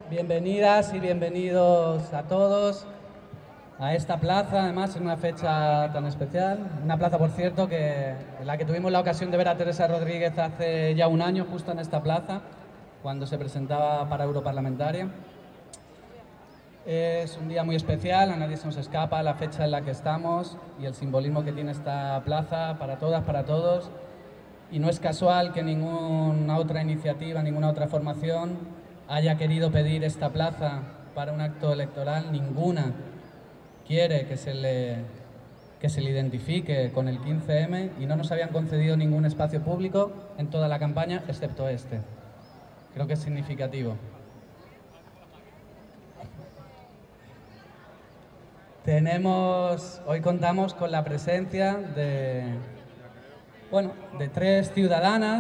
Bienvenidas y bienvenidos a todos a esta plaza, además en una fecha tan especial. Una plaza, por cierto, en la que tuvimos la ocasión de ver a Teresa Rodríguez hace ya un año, justo en esta plaza, cuando se presentaba para europarlamentaria. Es un día muy especial, a nadie se nos escapa la fecha en la que estamos y el simbolismo que tiene esta plaza para todas, para todos. Y no es casual que ninguna otra iniciativa, ninguna otra formación haya querido pedir esta plaza para un acto electoral. Ninguna quiere que se le identifique con el 15M y no nos habían concedido ningún espacio público en toda la campaña, excepto este. Creo que es significativo. Hoy contamos con la presencia de tres ciudadanas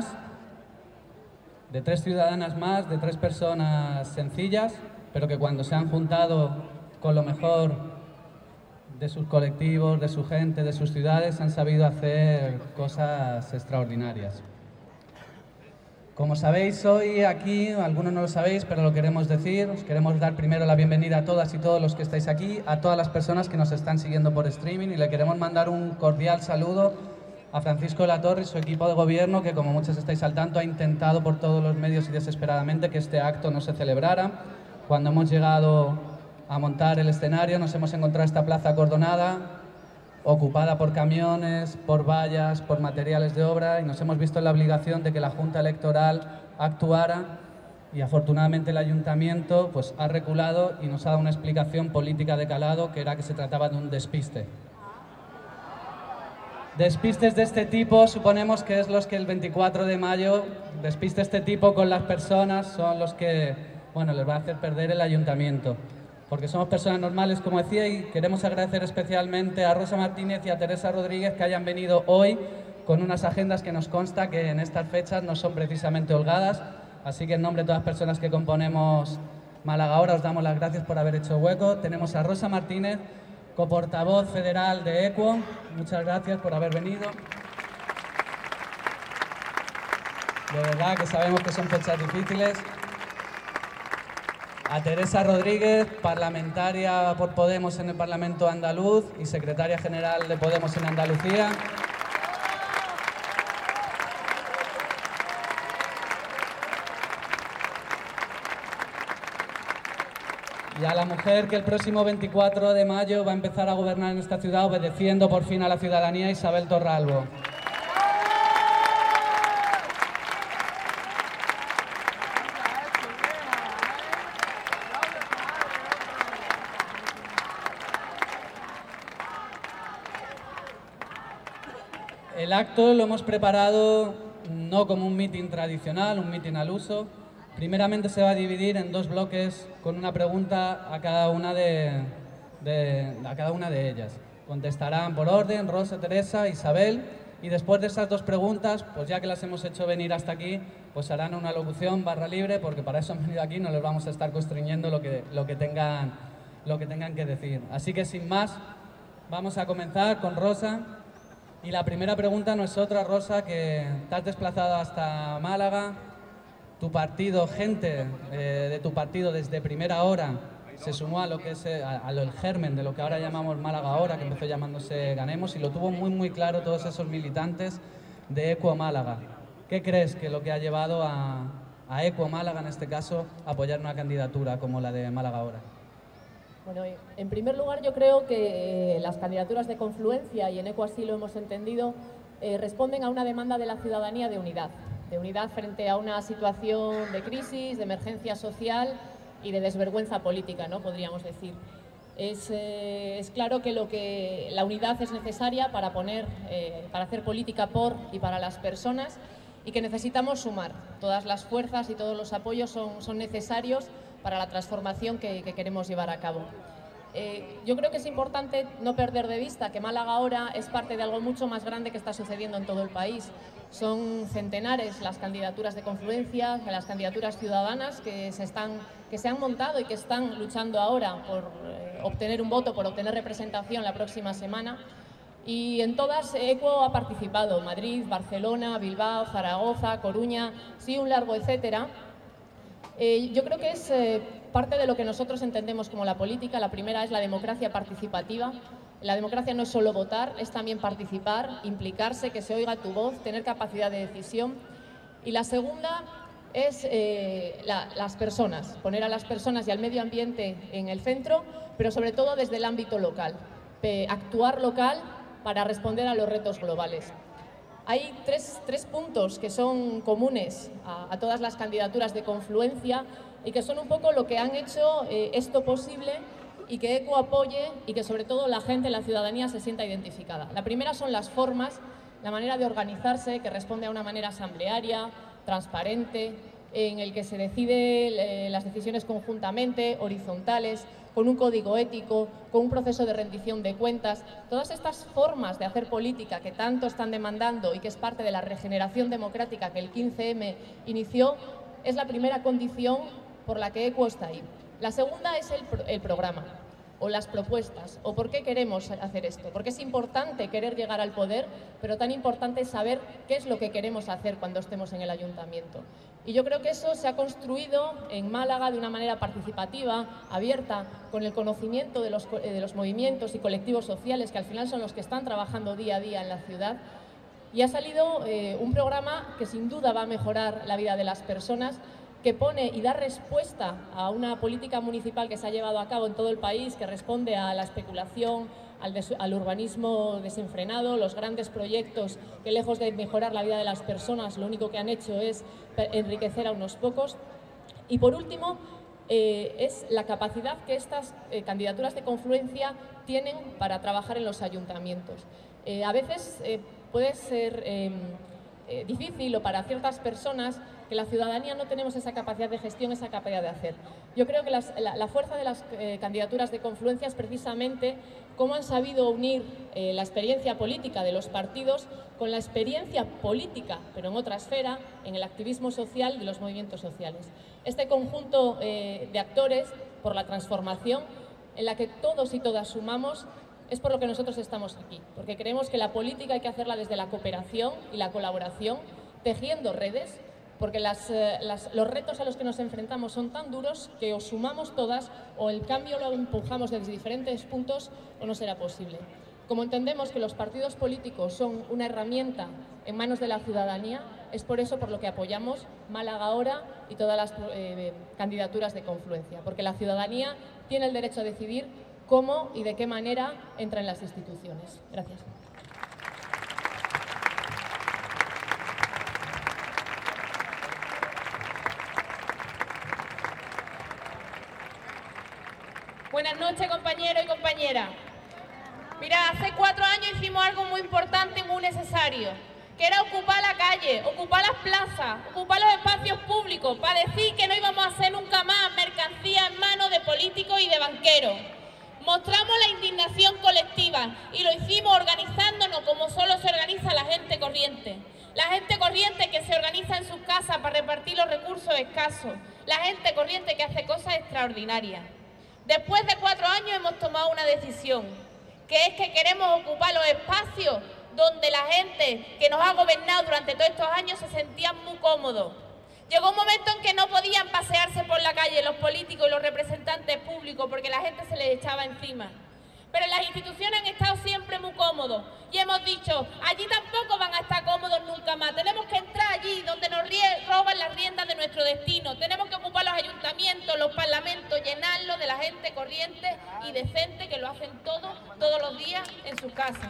más, de tres personas sencillas, pero que cuando se han juntado con lo mejor de sus colectivos, de su gente, de sus ciudades, han sabido hacer cosas extraordinarias. Como sabéis, hoy aquí, algunos no lo sabéis, pero lo queremos decir, os queremos dar primero la bienvenida a todas y todos los que estáis aquí, a todas las personas que nos están siguiendo por streaming, y le queremos mandar un cordial saludo a Francisco de la Torre y su equipo de gobierno, que, como muchos estáis al tanto, ha intentado por todos los medios y desesperadamente que este acto no se celebrara. Cuando hemos llegado a montar el escenario, nos hemos encontrado esta plaza acordonada, ocupada por camiones, por vallas, por materiales de obra, y nos hemos visto en la obligación de que la Junta Electoral actuara, y afortunadamente el Ayuntamiento ha reculado y nos ha dado una explicación política de calado, que era que se trataba de un despiste. Despistes de este tipo suponemos que es los que el 24 de mayo, despistes de este tipo con las personas, son los que les va a hacer perder el Ayuntamiento. Porque somos personas normales, como decía, y queremos agradecer especialmente a Rosa Martínez y a Teresa Rodríguez que hayan venido hoy con unas agendas que nos consta que en estas fechas no son precisamente holgadas. Así que en nombre de todas las personas que componemos Málaga Ahora os damos las gracias por haber hecho hueco. Tenemos a Rosa Martínez, coportavoz federal de EQUO. Muchas gracias por haber venido. De verdad que sabemos que son fechas difíciles. A Teresa Rodríguez, parlamentaria por Podemos en el Parlamento andaluz y secretaria general de Podemos en Andalucía. Y a la mujer que el próximo 24 de mayo va a empezar a gobernar en esta ciudad obedeciendo por fin a la ciudadanía, Isabel Torralbo. El acto lo hemos preparado no como un mitin tradicional, un mitin al uso. Primeramente se va a dividir en dos bloques con una pregunta a cada una de ellas. Contestarán por orden Rosa, Teresa, Isabel, y después de esas dos preguntas, ya que las hemos hecho venir hasta aquí, harán una locución barra libre, porque para eso han venido aquí, no les vamos a estar constriñendo lo que tengan que decir. Así que sin más, vamos a comenzar con Rosa. Y la primera pregunta no es otra, Rosa, que te has desplazado hasta Málaga. Tu partido, gente de tu partido desde primera hora se sumó a lo que es el germen de lo que ahora llamamos Málaga Ahora, que empezó llamándose Ganemos, y lo tuvo muy muy claro todos esos militantes de EQUO Málaga. ¿Qué crees que lo que ha llevado a EQUO Málaga, en este caso, a apoyar una candidatura como la de Málaga Ahora? Bueno, en primer lugar, yo creo que las candidaturas de confluencia, y en EQUO así lo hemos entendido, responden a una demanda de la ciudadanía de unidad frente a una situación de crisis, de emergencia social y de desvergüenza política, ¿no? Podríamos decir. Es claro que la unidad es necesaria para hacer política por y para las personas, y que necesitamos sumar. Todas las fuerzas y todos los apoyos son necesarios para la transformación que queremos llevar a cabo. Yo creo que es importante no perder de vista que Málaga Ahora es parte de algo mucho más grande que está sucediendo en todo el país. Son centenares las candidaturas de confluencia, las candidaturas ciudadanas que se han montado y que están luchando ahora por obtener un voto, por obtener representación la próxima semana. Y en todas EQUO ha participado: Madrid, Barcelona, Bilbao, Zaragoza, Coruña, sí, un largo etcétera. Yo creo que es parte de lo que nosotros entendemos como la política. La primera es la democracia participativa. La democracia no es solo votar, es también participar, implicarse, que se oiga tu voz, tener capacidad de decisión. Y la segunda es las personas, poner a las personas y al medio ambiente en el centro, pero sobre todo desde el ámbito local, actuar local para responder a los retos globales. Hay tres puntos que son comunes a todas las candidaturas de confluencia y que son un poco lo que han hecho esto posible y que ECO apoye y que sobre todo la gente, la ciudadanía se sienta identificada. La primera son las formas, la manera de organizarse que responde a una manera asamblearia, transparente, en el que se decide las decisiones conjuntamente, horizontales, con un código ético, con un proceso de rendición de cuentas. Todas estas formas de hacer política que tanto están demandando y que es parte de la regeneración democrática que el 15M inició, es la primera condición por la que ECO está ahí. La segunda es el programa, o las propuestas, o por qué queremos hacer esto. Porque es importante querer llegar al poder, pero tan importante es saber qué es lo que queremos hacer cuando estemos en el ayuntamiento. Y yo creo que eso se ha construido en Málaga de una manera participativa, abierta, con el conocimiento de los movimientos y colectivos sociales, que al final son los que están trabajando día a día en la ciudad. Y ha salido un programa que sin duda va a mejorar la vida de las personas, que pone y da respuesta a una política municipal que se ha llevado a cabo en todo el país, que responde a la especulación, al urbanismo desenfrenado, los grandes proyectos que lejos de mejorar la vida de las personas, lo único que han hecho es enriquecer a unos pocos. Y por último, es la capacidad que estas candidaturas de confluencia tienen para trabajar en los ayuntamientos. A veces puede ser difícil, o para ciertas personas, que la ciudadanía no tenemos esa capacidad de gestión, esa capacidad de hacer. Yo creo que la fuerza de las candidaturas de confluencia es precisamente cómo han sabido unir la experiencia política de los partidos con la experiencia política, pero en otra esfera, en el activismo social de los movimientos sociales. Este conjunto de actores por la transformación, en la que todos y todas sumamos, es por lo que nosotros estamos aquí, porque creemos que la política hay que hacerla desde la cooperación y la colaboración, tejiendo redes, porque los retos a los que nos enfrentamos son tan duros que o sumamos todas o el cambio lo empujamos desde diferentes puntos o no será posible. Como entendemos que los partidos políticos son una herramienta en manos de la ciudadanía, es por eso por lo que apoyamos Málaga Ahora y todas las candidaturas de confluencia, porque la ciudadanía tiene el derecho a decidir cómo y de qué manera entra en las instituciones. Gracias. Buenas noches, compañeros y compañeras. Mira, hace 4 años hicimos algo muy importante y muy necesario, que era ocupar la calle, ocupar las plazas, ocupar los espacios públicos, para decir que no íbamos a hacer nunca más mercancía en manos de políticos y de banqueros. Mostramos la indignación colectiva y lo hicimos organizándonos como solo se organiza la gente corriente. La gente corriente que se organiza en sus casas para repartir los recursos escasos. La gente corriente que hace cosas extraordinarias. Después de 4 años hemos tomado una decisión, que es que queremos ocupar los espacios donde la gente que nos ha gobernado durante todos estos años se sentían muy cómodos. Llegó un momento en que no podían pasearse por la calle los políticos y los representantes públicos porque la gente se les echaba encima. Pero las instituciones han estado siempre muy cómodos y hemos dicho, allí tampoco van a estar cómodos nunca más. Tenemos que entrar allí donde nos roban las riendas de nuestro destino. Tenemos que ocupar los ayuntamientos, los parlamentos, llenarlos de la gente corriente y decente que lo hacen todos los días en sus casas.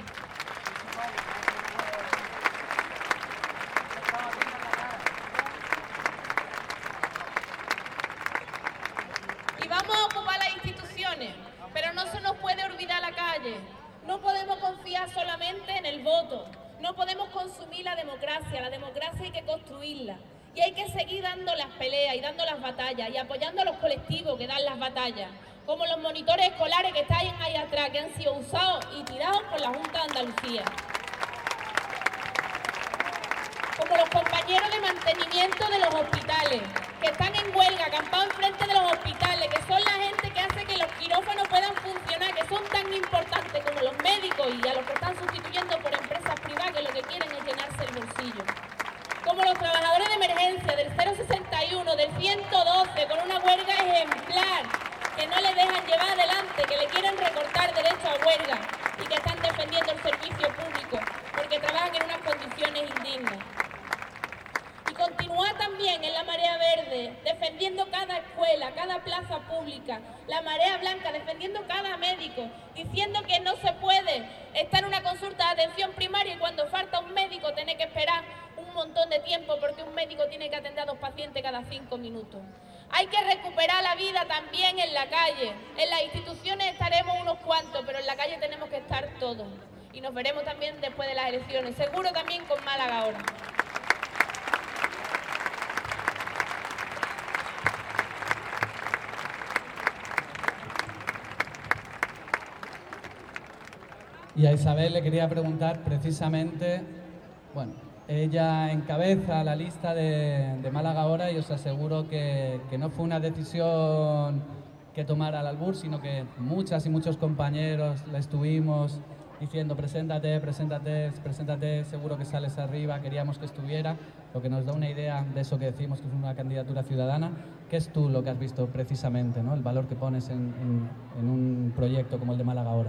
Y vamos a ocupar las instituciones, pero no se nos puede olvidar la calle. No podemos confiar solamente en el voto. No podemos consumir la democracia hay que construirla. Y hay que seguir dando las peleas y dando las batallas y apoyando a los colectivos que dan las batallas, como los monitores escolares que están ahí atrás, que han sido usados y tirados por la Junta de Andalucía. Como los compañeros de mantenimiento de los hospitales, que están en huelga, acampados enfrente de los hospitales, que son la gente que hace que los quirófanos puedan funcionar, que son tan importantes como los médicos y a los que están sustituyendo por empresas privadas que lo que quieren es llenarse el bolsillo. Como los trabajadores de emergencia del 061, del 112, con una huelga ejemplar, huelga y que están defendiendo el servicio público porque trabajan en unas condiciones indignas. Y continuar también en la Marea Verde, defendiendo cada escuela, cada plaza pública, la Marea Blanca, defendiendo cada médico, diciendo que no se puede estar en una consulta de atención primaria y cuando falta un médico tener que esperar un montón de tiempo porque un médico tiene que atender a 2 pacientes cada 5 minutos. Hay que recuperar la vida también en la calle. En las instituciones estaremos unos cuantos, pero en la calle tenemos que estar todos. Y nos veremos también después de las elecciones, seguro también con Málaga ahora. Y a Isabel le quería preguntar precisamente, bueno, ella encabeza la lista de Málaga Ahora y os aseguro que no fue una decisión que tomara al albur, sino que muchas y muchos compañeros la estuvimos diciendo preséntate, preséntate, preséntate, seguro que sales arriba, queríamos que estuviera, lo que nos da una idea de eso que decimos que es una candidatura ciudadana. ¿Qué es tú lo que has visto precisamente, ¿no? El valor que pones en un proyecto como el de Málaga Ahora?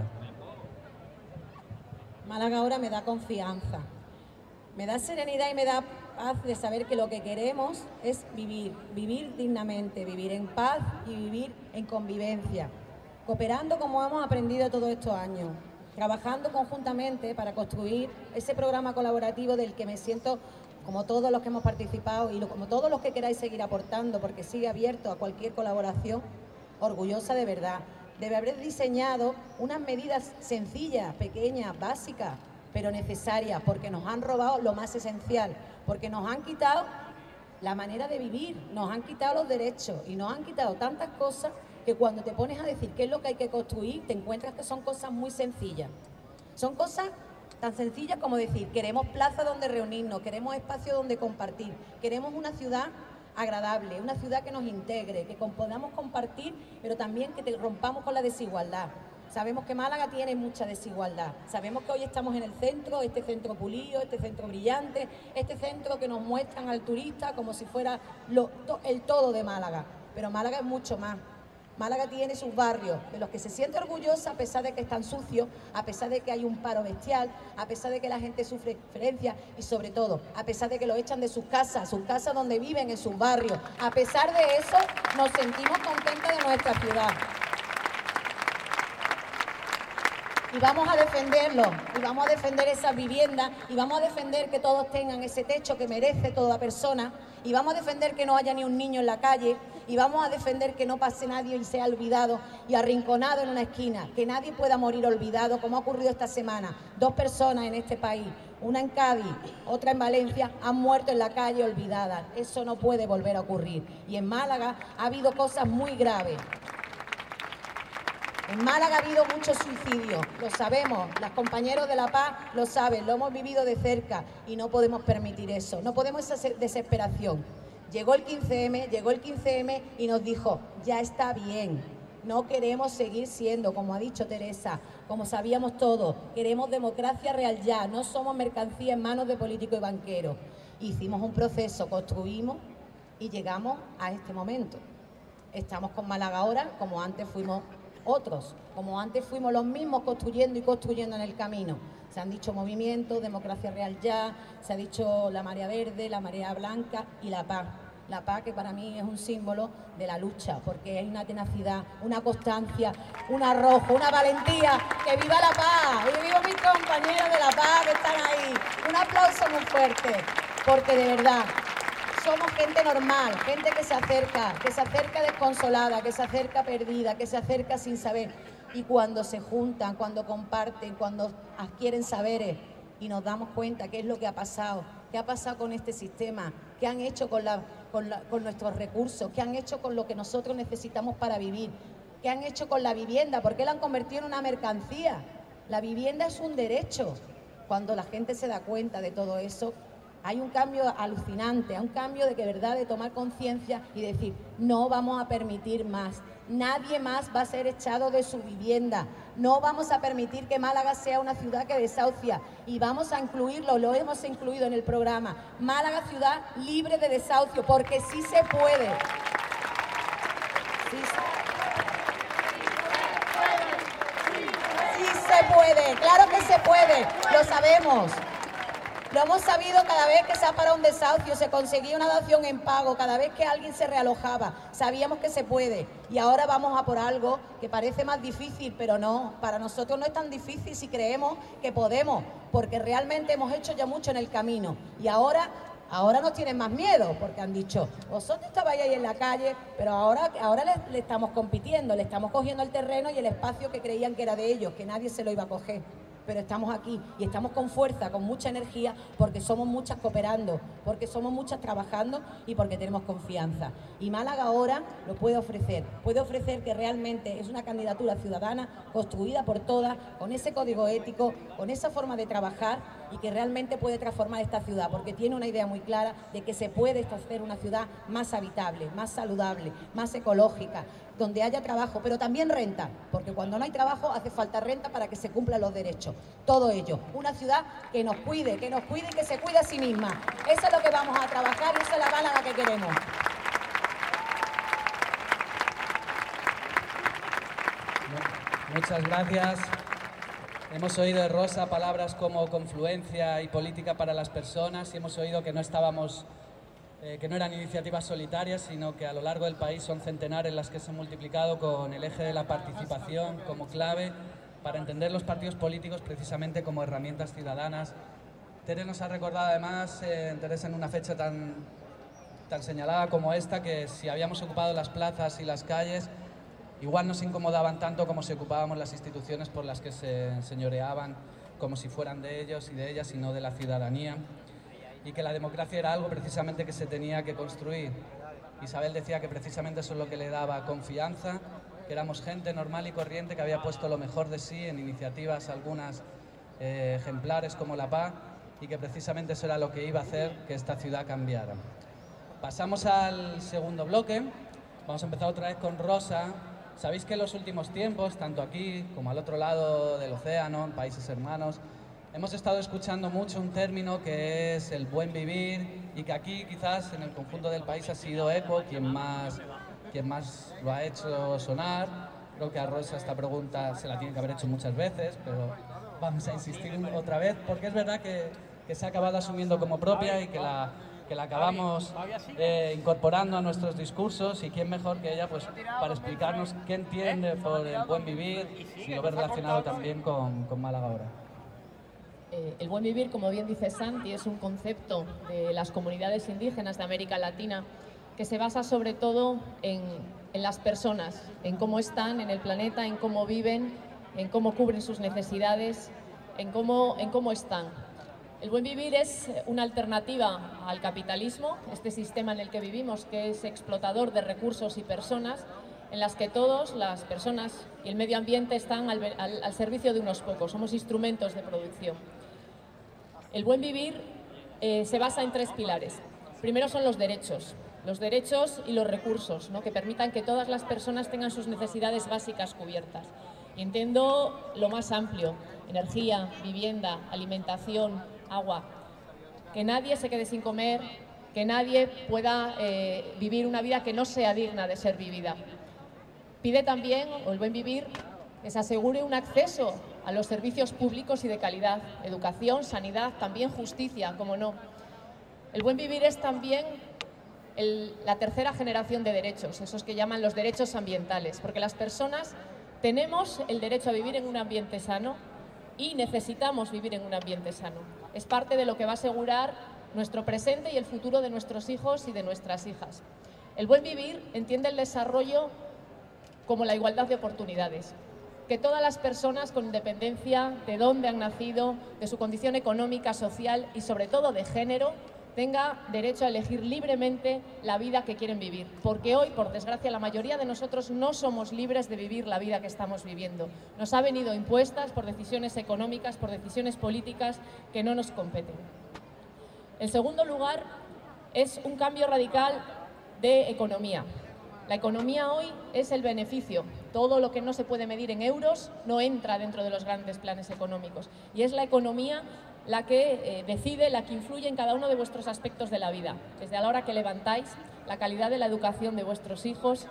Málaga Ahora me da confianza, me da serenidad y me da paz de saber que lo que queremos es vivir dignamente, vivir en paz y vivir en convivencia, cooperando como hemos aprendido todos estos años, trabajando conjuntamente para construir ese programa colaborativo del que me siento, como todos los que hemos participado y como todos los que queráis seguir aportando, porque sigue abierto a cualquier colaboración, orgullosa de verdad. Debe haber diseñado unas medidas sencillas, pequeñas, básicas, pero necesarias, porque nos han robado lo más esencial, porque nos han quitado la manera de vivir, nos han quitado los derechos y nos han quitado tantas cosas que cuando te pones a decir qué es lo que hay que construir, te encuentras que son cosas muy sencillas. Son cosas tan sencillas como decir, queremos plazas donde reunirnos, queremos espacios donde compartir, queremos una ciudad agradable, una ciudad que nos integre, que podamos compartir, pero también que rompamos con la desigualdad. Sabemos que Málaga tiene mucha desigualdad, sabemos que hoy estamos en el centro, este centro pulido, este centro brillante, este centro que nos muestran al turista como si fuera el todo de Málaga, pero Málaga es mucho más. Málaga tiene sus barrios, de los que se siente orgullosa a pesar de que están sucios, a pesar de que hay un paro bestial, a pesar de que la gente sufre diferencias y sobre todo, a pesar de que lo echan de sus casas donde viven, en sus barrios. A pesar de eso, nos sentimos contentas de nuestra ciudad. Y vamos a defenderlo, y vamos a defender esas viviendas, y vamos a defender que todos tengan ese techo que merece toda persona, y vamos a defender que no haya ni un niño en la calle, y vamos a defender que no pase nadie y sea olvidado y arrinconado en una esquina, que nadie pueda morir olvidado, como ha ocurrido esta semana. 2 personas en este país, una en Cádiz, otra en Valencia, han muerto en la calle olvidadas. Eso no puede volver a ocurrir. Y en Málaga ha habido cosas muy graves. En Málaga ha habido muchos suicidios, lo sabemos, los compañeros de La Paz lo saben, lo hemos vivido de cerca y no podemos permitir eso, no podemos esa desesperación. Llegó el 15M y nos dijo, ya está bien, no queremos seguir siendo, como ha dicho Teresa, como sabíamos todos, queremos democracia real ya, no somos mercancía en manos de políticos y banqueros. Hicimos un proceso, construimos y llegamos a este momento. Estamos con Málaga Ahora, como antes fuimos otros, como antes fuimos los mismos construyendo y construyendo en el camino. Se han dicho movimientos, democracia real ya, se ha dicho la Marea Verde, la Marea Blanca y la Paz. La Paz, que para mí es un símbolo de la lucha, porque hay una tenacidad, una constancia, un arrojo, una valentía. ¡Que viva la Paz! ¡Y viva mis compañeros de La Paz que están ahí! Un aplauso muy fuerte, porque de verdad somos gente normal, gente que se acerca desconsolada, que se acerca perdida, que se acerca sin saber. Y cuando se juntan, cuando comparten, cuando adquieren saberes y nos damos cuenta qué es lo que ha pasado con este sistema, qué han hecho con nuestros recursos, qué han hecho con lo que nosotros necesitamos para vivir, qué han hecho con la vivienda, porque la han convertido en una mercancía. La vivienda es un derecho. Cuando la gente se da cuenta de todo eso, hay un cambio alucinante, hay un cambio de verdad, de tomar conciencia y decir, no vamos a permitir más. Nadie más va a ser echado de su vivienda. No vamos a permitir que Málaga sea una ciudad que desahucia y vamos a incluirlo, lo hemos incluido en el programa. Málaga, ciudad libre de desahucio, porque sí se puede. Sí se se puede, lo sabemos. Lo hemos sabido cada vez que se ha parado un desahucio, se conseguía una dación en pago, cada vez que alguien se realojaba, sabíamos que se puede. Y ahora vamos a por algo que parece más difícil, pero no, para nosotros no es tan difícil si creemos que podemos, porque realmente hemos hecho ya mucho en el camino. Y ahora nos tienen más miedo, porque han dicho, vosotros estabais ahí en la calle, pero ahora le estamos compitiendo, le estamos cogiendo el terreno y el espacio que creían que era de ellos, que nadie se lo iba a coger. Pero estamos aquí y estamos con fuerza, con mucha energía, porque somos muchas cooperando, porque somos muchas trabajando y porque tenemos confianza. Y Málaga ahora lo puede ofrecer que realmente es una candidatura ciudadana construida por todas, con ese código ético, con esa forma de trabajar y que realmente puede transformar esta ciudad, porque tiene una idea muy clara de que se puede hacer una ciudad más habitable, más saludable, más ecológica, donde haya trabajo, pero también renta, porque cuando no hay trabajo hace falta renta para que se cumplan los derechos. Todo ello, una ciudad que nos cuide y que se cuide a sí misma. Eso es lo que vamos a trabajar y esa es la Málaga que queremos. Muchas gracias. Hemos oído de Rosa palabras como confluencia y política para las personas y hemos oído que no eran iniciativas solitarias, sino que a lo largo del país son centenares las que se han multiplicado con el eje de la participación como clave para entender los partidos políticos precisamente como herramientas ciudadanas. Tere nos ha recordado además, Teresa, en una fecha tan señalada como esta, que si habíamos ocupado las plazas y las calles, igual nos incomodaban tanto como si ocupábamos las instituciones por las que se señoreaban, como si fueran de ellos y de ellas y no de la ciudadanía. Y que la democracia era algo precisamente que se tenía que construir. Isabel decía que precisamente eso es lo que le daba confianza, que éramos gente normal y corriente que había puesto lo mejor de sí en iniciativas, algunas ejemplares como la PA, y que precisamente eso era lo que iba a hacer que esta ciudad cambiara. Pasamos al segundo bloque. Vamos a empezar otra vez con Rosa. Sabéis que en los últimos tiempos, tanto aquí como al otro lado del océano, en países hermanos, hemos estado escuchando mucho un término que es el buen vivir y que aquí quizás en el conjunto del país ha sido ECO quien más lo ha hecho sonar. Creo que a Rosa esta pregunta se la tiene que haber hecho muchas veces, pero vamos a insistir otra vez porque es verdad que se ha acabado asumiendo como propia y que la acabamos incorporando a nuestros discursos, y quién mejor que ella pues para explicarnos qué entiende por el buen vivir, si lo ve relacionado también con Málaga ahora. El buen vivir, como bien dice Santi, es un concepto de las comunidades indígenas de América Latina que se basa sobre todo en las personas, en cómo están en el planeta, en cómo viven, en cómo cubren sus necesidades, en cómo están. El buen vivir es una alternativa al capitalismo, este sistema en el que vivimos, que es explotador de recursos y personas, en las que todos, las personas y el medio ambiente, están al servicio de unos pocos, somos instrumentos de producción. El buen vivir se basa en tres pilares. Primero son los derechos y los recursos, ¿no?, que permitan que todas las personas tengan sus necesidades básicas cubiertas. Y entiendo lo más amplio: energía, vivienda, alimentación, agua. Que nadie se quede sin comer, que nadie pueda vivir una vida que no sea digna de ser vivida. Pide también, o el buen vivir, que se asegure un acceso a los servicios públicos y de calidad, educación, sanidad, también justicia, como no. El buen vivir es también la tercera generación de derechos, esos que llaman los derechos ambientales, porque las personas tenemos el derecho a vivir en un ambiente sano y necesitamos vivir en un ambiente sano. Es parte de lo que va a asegurar nuestro presente y el futuro de nuestros hijos y de nuestras hijas. El buen vivir entiende el desarrollo como la igualdad de oportunidades, que todas las personas, con independencia de dónde han nacido, de su condición económica, social y sobre todo de género, tenga derecho a elegir libremente la vida que quieren vivir. Porque hoy, por desgracia, la mayoría de nosotros no somos libres de vivir la vida que estamos viviendo. Nos ha venido impuestas por decisiones económicas, por decisiones políticas que no nos competen. En segundo lugar, es un cambio radical de economía. La economía hoy es el beneficio. Todo lo que no se puede medir en euros no entra dentro de los grandes planes económicos. Y es la economía la que decide, la que influye en cada uno de vuestros aspectos de la vida. Desde a la hora que levantáis, la calidad de la educación de vuestros hijos,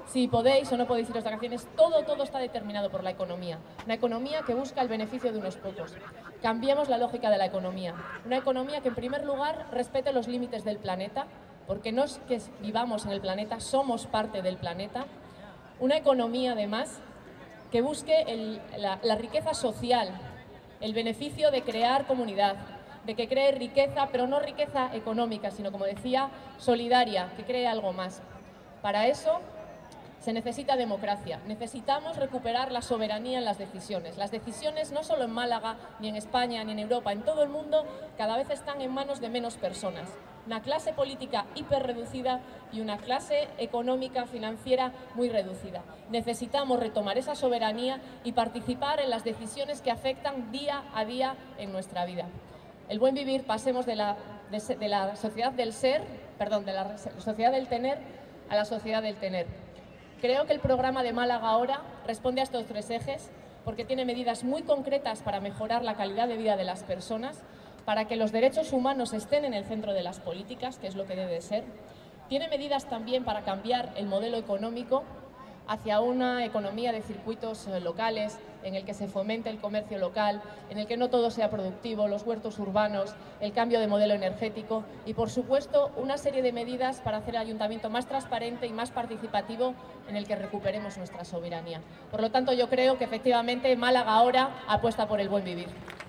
si podéis o no podéis iros de vacaciones, todo está determinado por la economía. Una economía que busca el beneficio de unos pocos. Cambiemos la lógica de la economía. Una economía que, en primer lugar, respete los límites del planeta, porque no es que vivamos en el planeta, somos parte del planeta. Una economía, además, que busque la riqueza social, el beneficio de crear comunidad, de que cree riqueza, pero no riqueza económica, sino, como decía, solidaria, que cree algo más. Para eso se necesita democracia, necesitamos recuperar la soberanía en las decisiones. Las decisiones, no solo en Málaga, ni en España, ni en Europa, en todo el mundo, cada vez están en manos de menos personas. Una clase política hiperreducida y una clase económica, financiera muy reducida. Necesitamos retomar esa soberanía y participar en las decisiones que afectan día a día en nuestra vida. El buen vivir, pasemos de la sociedad del ser, perdón, de la sociedad del tener a la sociedad del tener. Creo que el programa de Málaga Ahora responde a estos tres ejes porque tiene medidas muy concretas para mejorar la calidad de vida de las personas, para que los derechos humanos estén en el centro de las políticas, que es lo que debe de ser. Tiene medidas también para cambiar el modelo económico hacia una economía de circuitos locales, en el que se fomente el comercio local, en el que no todo sea productivo, los huertos urbanos, el cambio de modelo energético y, por supuesto, una serie de medidas para hacer el ayuntamiento más transparente y más participativo, en el que recuperemos nuestra soberanía. Por lo tanto, yo creo que efectivamente Málaga Ahora apuesta por el buen vivir.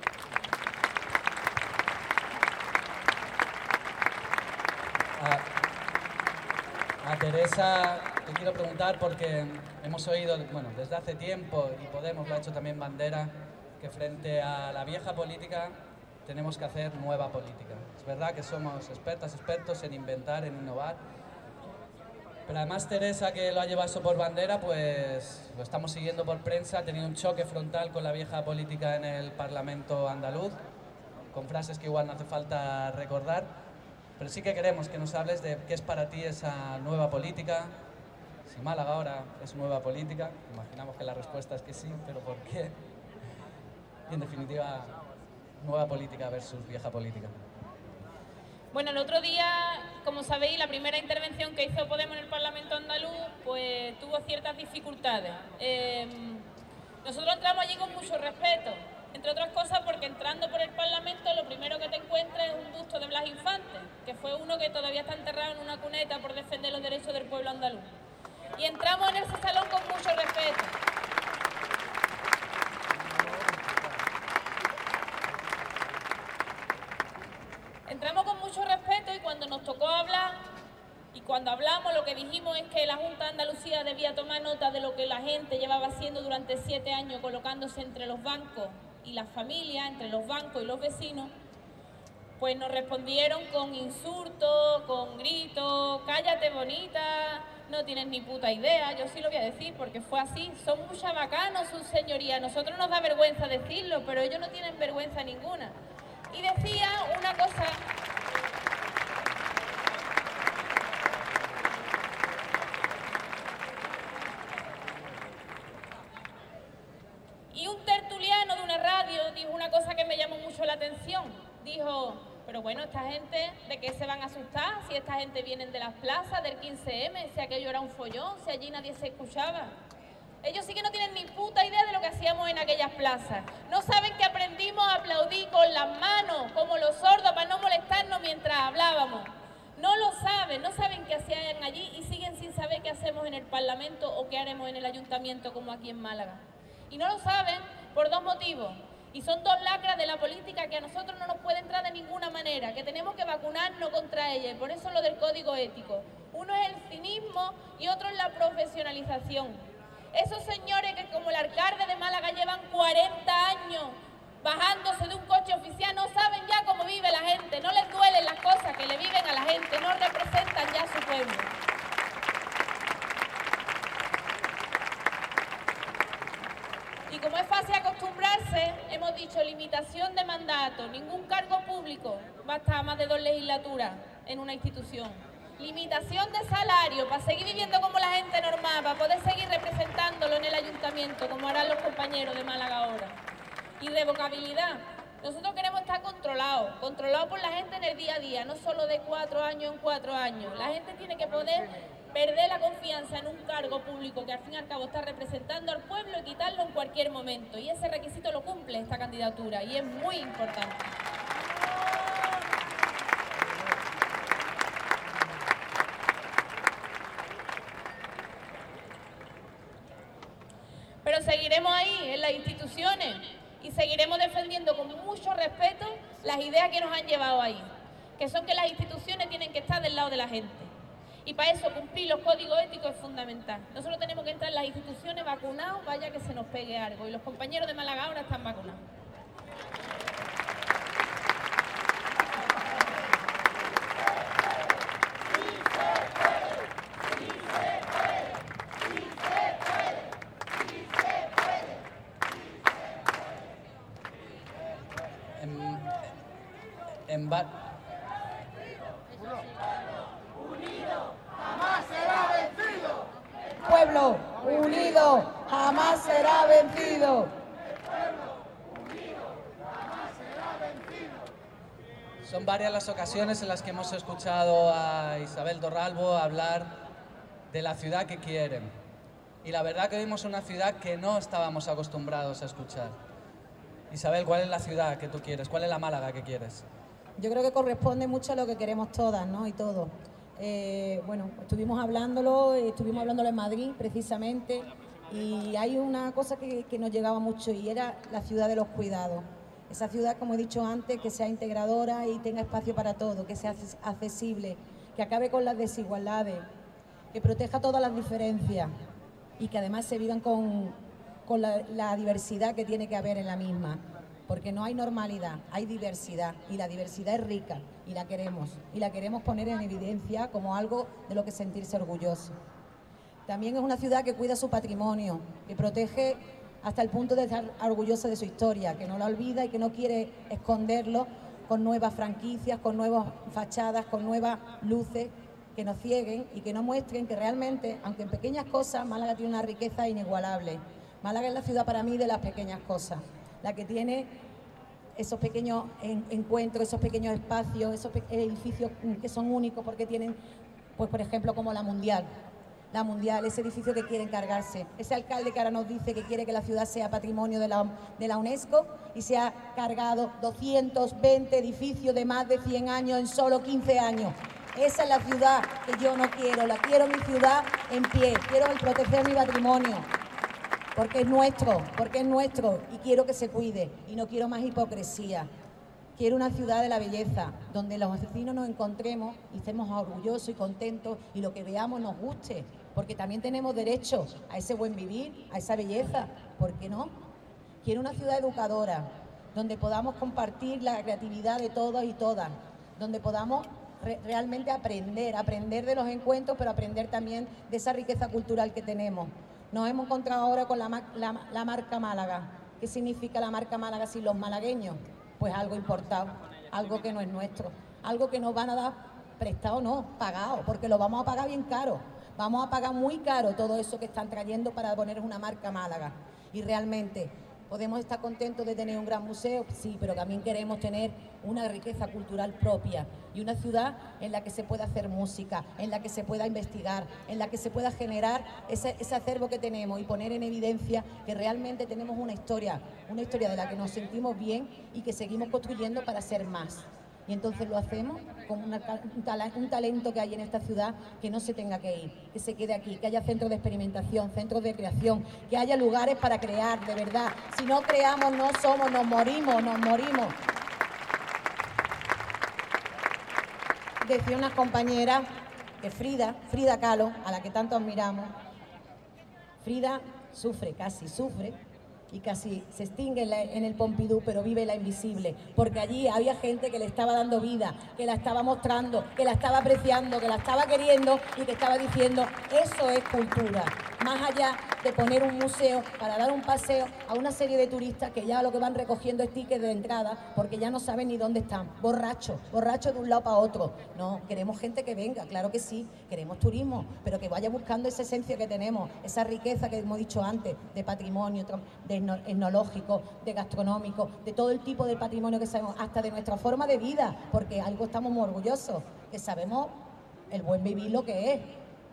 A Teresa le quiero preguntar, porque hemos oído, bueno, desde hace tiempo, y Podemos lo ha hecho también bandera, que frente a la vieja política tenemos que hacer nueva política. Es verdad que somos expertos en inventar, en innovar, pero además Teresa, que lo ha llevado eso por bandera, pues lo estamos siguiendo por prensa, ha tenido un choque frontal con la vieja política en el Parlamento andaluz, con frases que igual no hace falta recordar. Pero sí que queremos que nos hables de qué es para ti esa nueva política, si Málaga Ahora es nueva política. Imaginamos que la respuesta es que sí, pero ¿por qué? Y en definitiva, nueva política versus vieja política. Bueno, el otro día, como sabéis, la primera intervención que hizo Podemos en el Parlamento andaluz, pues tuvo ciertas dificultades. Nosotros entramos allí con mucho respeto. Entre otras cosas porque entrando por el Parlamento lo primero que te encuentras es un busto de Blas Infante, que fue uno que todavía está enterrado en una cuneta por defender los derechos del pueblo andaluz. Y entramos en ese salón con mucho respeto. Entramos con mucho respeto y cuando nos tocó hablar, y cuando hablamos lo que dijimos es que la Junta de Andalucía debía tomar nota de lo que la gente llevaba haciendo durante 7 años, colocándose entre los bancos y las familias, entre los bancos y los vecinos, pues nos respondieron con insultos, con gritos, cállate bonita, no tienes ni puta idea. Yo sí lo voy a decir porque fue así, son muy chabacanos sus señorías, a nosotros nos da vergüenza decirlo, pero ellos no tienen vergüenza ninguna. Y decía una cosa... Y un tertuliano de una radio dijo una cosa que me llamó mucho la atención. Dijo, pero bueno, esta gente, ¿de qué se van a asustar? Si esta gente viene de las plazas, del 15M, si aquello era un follón, si allí nadie se escuchaba. Ellos sí que no tienen ni puta idea de lo que hacíamos en aquellas plazas. No saben que aprendimos a aplaudir con las manos, como los sordos, para no molestarnos mientras hablábamos. No lo saben, no saben qué hacían allí y siguen sin saber qué hacemos en el Parlamento o qué haremos en el Ayuntamiento como aquí en Málaga. Y no lo saben por 2 motivos. Y son 2 lacras de la política que a nosotros no nos puede entrar de ninguna manera, que tenemos que vacunarnos contra ella. Y por eso lo del código ético. Uno es el cinismo y otro es la profesionalización. Esos señores que como el alcalde de Málaga llevan 40 años bajándose de un coche oficial, no saben ya cómo vive la gente, no les duelen las cosas que le viven a la gente, no representan ya su pueblo. Y como es fácil acostumbrarse, hemos dicho limitación de mandato, ningún cargo público va a estar a más de 2 legislaturas en una institución. Limitación de salario para seguir viviendo como la gente normal, para poder seguir representándolo en el ayuntamiento, como harán los compañeros de Málaga ahora. Y revocabilidad. Nosotros queremos estar controlados por la gente en el día a día, no solo de 4 años en 4 años. La gente tiene que poder perder la confianza en un cargo público que al fin y al cabo está representando al pueblo y quitarlo en cualquier momento. Y ese requisito lo cumple esta candidatura y es muy importante. Pero seguiremos ahí en las instituciones y seguiremos defendiendo con mucho respeto las ideas que nos han llevado ahí, que son que las instituciones tienen que estar del lado de la gente. Y para eso cumplir los códigos éticos es fundamental. Nosotros tenemos que entrar en las instituciones vacunados, vaya que se nos pegue algo. Y los compañeros de Málaga ahora están vacunados. Pueblo unido jamás será vencido. Son varias las ocasiones en las que hemos escuchado a Isabel Dorralbo hablar de la ciudad que quieren. Y la verdad que vimos una ciudad que no estábamos acostumbrados a escuchar. Isabel, ¿cuál es la ciudad que tú quieres? ¿Cuál es la Málaga que quieres? Yo creo que corresponde mucho a lo que queremos todas, ¿no? Y todos. Bueno, estuvimos hablándolo en Madrid precisamente, y hay una cosa que nos llegaba mucho y era la ciudad de los cuidados. Esa ciudad, como he dicho antes, que sea integradora y tenga espacio para todo, que sea accesible, que acabe con las desigualdades, que proteja todas las diferencias y que además se vivan con la diversidad que tiene que haber en la misma. Porque no hay normalidad, hay diversidad, y la diversidad es rica y la queremos poner en evidencia como algo de lo que sentirse orgulloso. También es una ciudad que cuida su patrimonio, que protege hasta el punto de estar orgullosa de su historia, que no la olvida y que no quiere esconderlo con nuevas franquicias, con nuevas fachadas, con nuevas luces que nos cieguen y que no muestren que realmente, aunque en pequeñas cosas, Málaga tiene una riqueza inigualable. Málaga es la ciudad para mí de las pequeñas cosas, la que tiene esos pequeños encuentros, esos pequeños espacios, esos edificios que son únicos porque tienen, pues por ejemplo, como la Mundial, ese edificio que quiere encargarse, ese alcalde que ahora nos dice que quiere que la ciudad sea patrimonio de la UNESCO y se ha cargado 220 edificios de más de 100 años en solo 15 años. Esa es la ciudad que yo no quiero, la quiero mi ciudad en pie, quiero proteger mi patrimonio. Porque es nuestro y quiero que se cuide y no quiero más hipocresía. Quiero una ciudad de la belleza, donde los vecinos nos encontremos y estemos orgullosos y contentos y lo que veamos nos guste, porque también tenemos derecho a ese buen vivir, a esa belleza, ¿por qué no? Quiero una ciudad educadora, donde podamos compartir la creatividad de todos y todas, donde podamos realmente aprender de los encuentros, pero aprender también de esa riqueza cultural que tenemos. Nos hemos encontrado ahora con la marca Málaga. ¿Qué significa la marca Málaga sin los malagueños? Pues algo importado, algo que no es nuestro, algo que nos van a dar prestado, no, pagado, porque lo vamos a pagar bien caro. Vamos a pagar muy caro todo eso que están trayendo para poner una marca Málaga. Y realmente podemos estar contentos de tener un gran museo, sí, pero también queremos tener una riqueza cultural propia y una ciudad en la que se pueda hacer música, en la que se pueda investigar, en la que se pueda generar ese acervo que tenemos y poner en evidencia que realmente tenemos una historia de la que nos sentimos bien y que seguimos construyendo para ser más. Y entonces lo hacemos con un talento que hay en esta ciudad que no se tenga que ir, que se quede aquí, que haya centros de experimentación, centros de creación, que haya lugares para crear, de verdad. Si no creamos, no somos, nos morimos. Decía una compañera que Frida Kahlo, a la que tanto admiramos, Frida casi sufre, y casi se extingue en el Pompidou, pero vive la invisible, porque allí había gente que le estaba dando vida, que la estaba mostrando, que la estaba apreciando, que la estaba queriendo y que estaba diciendo, eso es cultura. Más allá de poner un museo para dar un paseo a una serie de turistas que ya lo que van recogiendo es tickets de entrada porque ya no saben ni dónde están, borrachos de un lado para otro. No, queremos gente que venga, claro que sí, queremos turismo, pero que vaya buscando esa esencia que tenemos, esa riqueza que hemos dicho antes, de patrimonio, de etnológico, de gastronómico, de todo el tipo de patrimonio que sabemos, hasta de nuestra forma de vida, porque algo estamos muy orgullosos, que sabemos el buen vivir lo que es.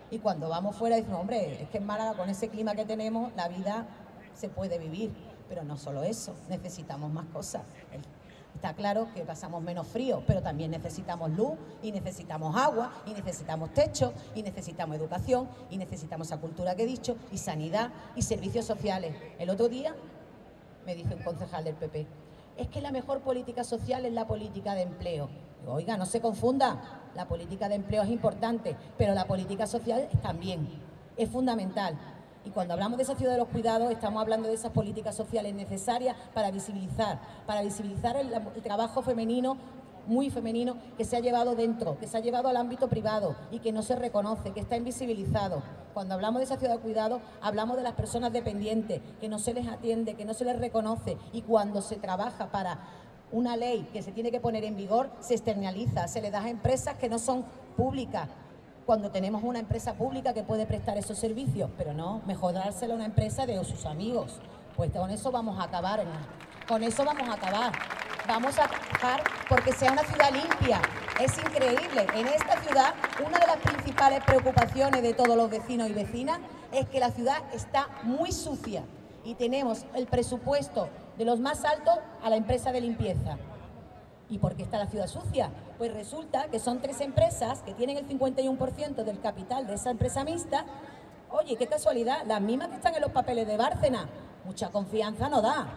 Y cuando vamos fuera decimos, hombre, es que en Málaga con ese clima que tenemos, la vida se puede vivir. Pero no solo eso, necesitamos más cosas. Está claro que pasamos menos frío, pero también necesitamos luz, y necesitamos agua, y necesitamos techo, y necesitamos educación, y necesitamos esa cultura que he dicho, y sanidad, y servicios sociales. El otro día me dice un concejal del PP, es que la mejor política social es la política de empleo. Digo, oiga, no se confunda, la política de empleo es importante, pero la política social también, es fundamental. Y cuando hablamos de esa ciudad de los cuidados, estamos hablando de esas políticas sociales necesarias para visibilizar el trabajo femenino, muy femenino, que se ha llevado dentro, que se ha llevado al ámbito privado y que no se reconoce, que está invisibilizado. Cuando hablamos de esa ciudad de cuidado, hablamos de las personas dependientes, que no se les atiende, que no se les reconoce, y cuando se trabaja para una ley que se tiene que poner en vigor, se externaliza, se le da a empresas que no son públicas, cuando tenemos una empresa pública que puede prestar esos servicios, pero no, mejor dárselo a una empresa de sus amigos. Pues con eso vamos a acabar, con eso vamos a acabar. Vamos a trabajar porque sea una ciudad limpia. Es increíble. En esta ciudad, una de las principales preocupaciones de todos los vecinos y vecinas es que la ciudad está muy sucia y tenemos el presupuesto de los más altos a la empresa de limpieza. ¿Y por qué está la ciudad sucia? Pues resulta que son 3 empresas que tienen el 51% del capital de esa empresa mixta. Oye, qué casualidad, las mismas que están en los papeles de Bárcena. Mucha confianza no da,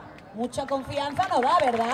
¿verdad?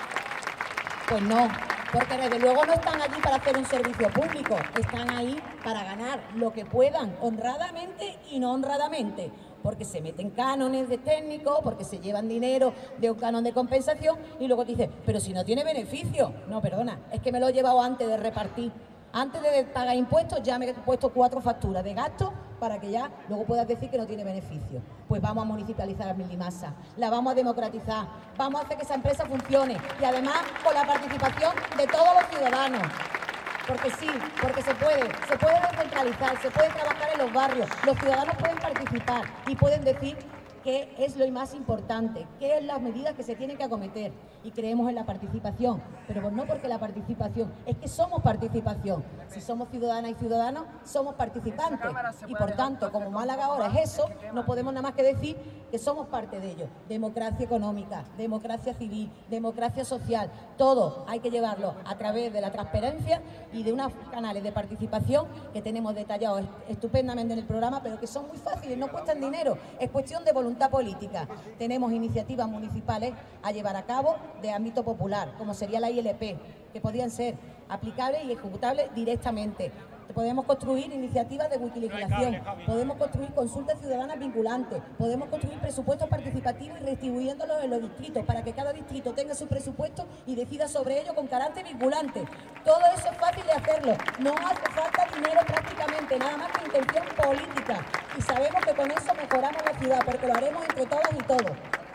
Pues no, porque desde luego no están allí para hacer un servicio público, están ahí para ganar lo que puedan, honradamente y no honradamente, porque se meten cánones de técnicos, porque se llevan dinero de un canon de compensación y luego te dicen, pero si no tiene beneficio. No, perdona, es que me lo he llevado antes de repartir. Antes de pagar impuestos ya me he puesto 4 facturas de gasto para que ya luego puedas decir que no tiene beneficio. Pues vamos a municipalizar a Milimasa, la vamos a democratizar, vamos a hacer que esa empresa funcione y además con la participación de todos los ciudadanos. Porque sí, porque se puede descentralizar, se puede trabajar en los barrios, los ciudadanos pueden participar y pueden decir qué es lo más importante, qué es las medidas que se tienen que acometer. Y creemos en la participación, pero pues no porque la participación, es que somos participación. Si somos ciudadanas y ciudadanos, somos participantes. Y por tanto, como Málaga ahora es eso, no podemos nada más que decir que somos parte de ello. Democracia económica, democracia civil, democracia social, todo hay que llevarlo a través de la transparencia y de unos canales de participación que tenemos detallados estupendamente en el programa, pero que son muy fáciles, no cuestan dinero, es cuestión de voluntad política. Tenemos iniciativas municipales a llevar a cabo de ámbito popular, como sería la ILP, que podrían ser aplicables y ejecutables directamente. Podemos construir iniciativas de wikilegislación, podemos construir consultas ciudadanas vinculantes, podemos construir presupuestos participativos y distribuyéndolos en los distritos para que cada distrito tenga su presupuesto y decida sobre ello con carácter vinculante. Todo eso es fácil de hacerlo, no hace falta dinero prácticamente, nada más que intención política. Y sabemos que con eso mejoramos la ciudad, porque lo haremos entre todas y todos.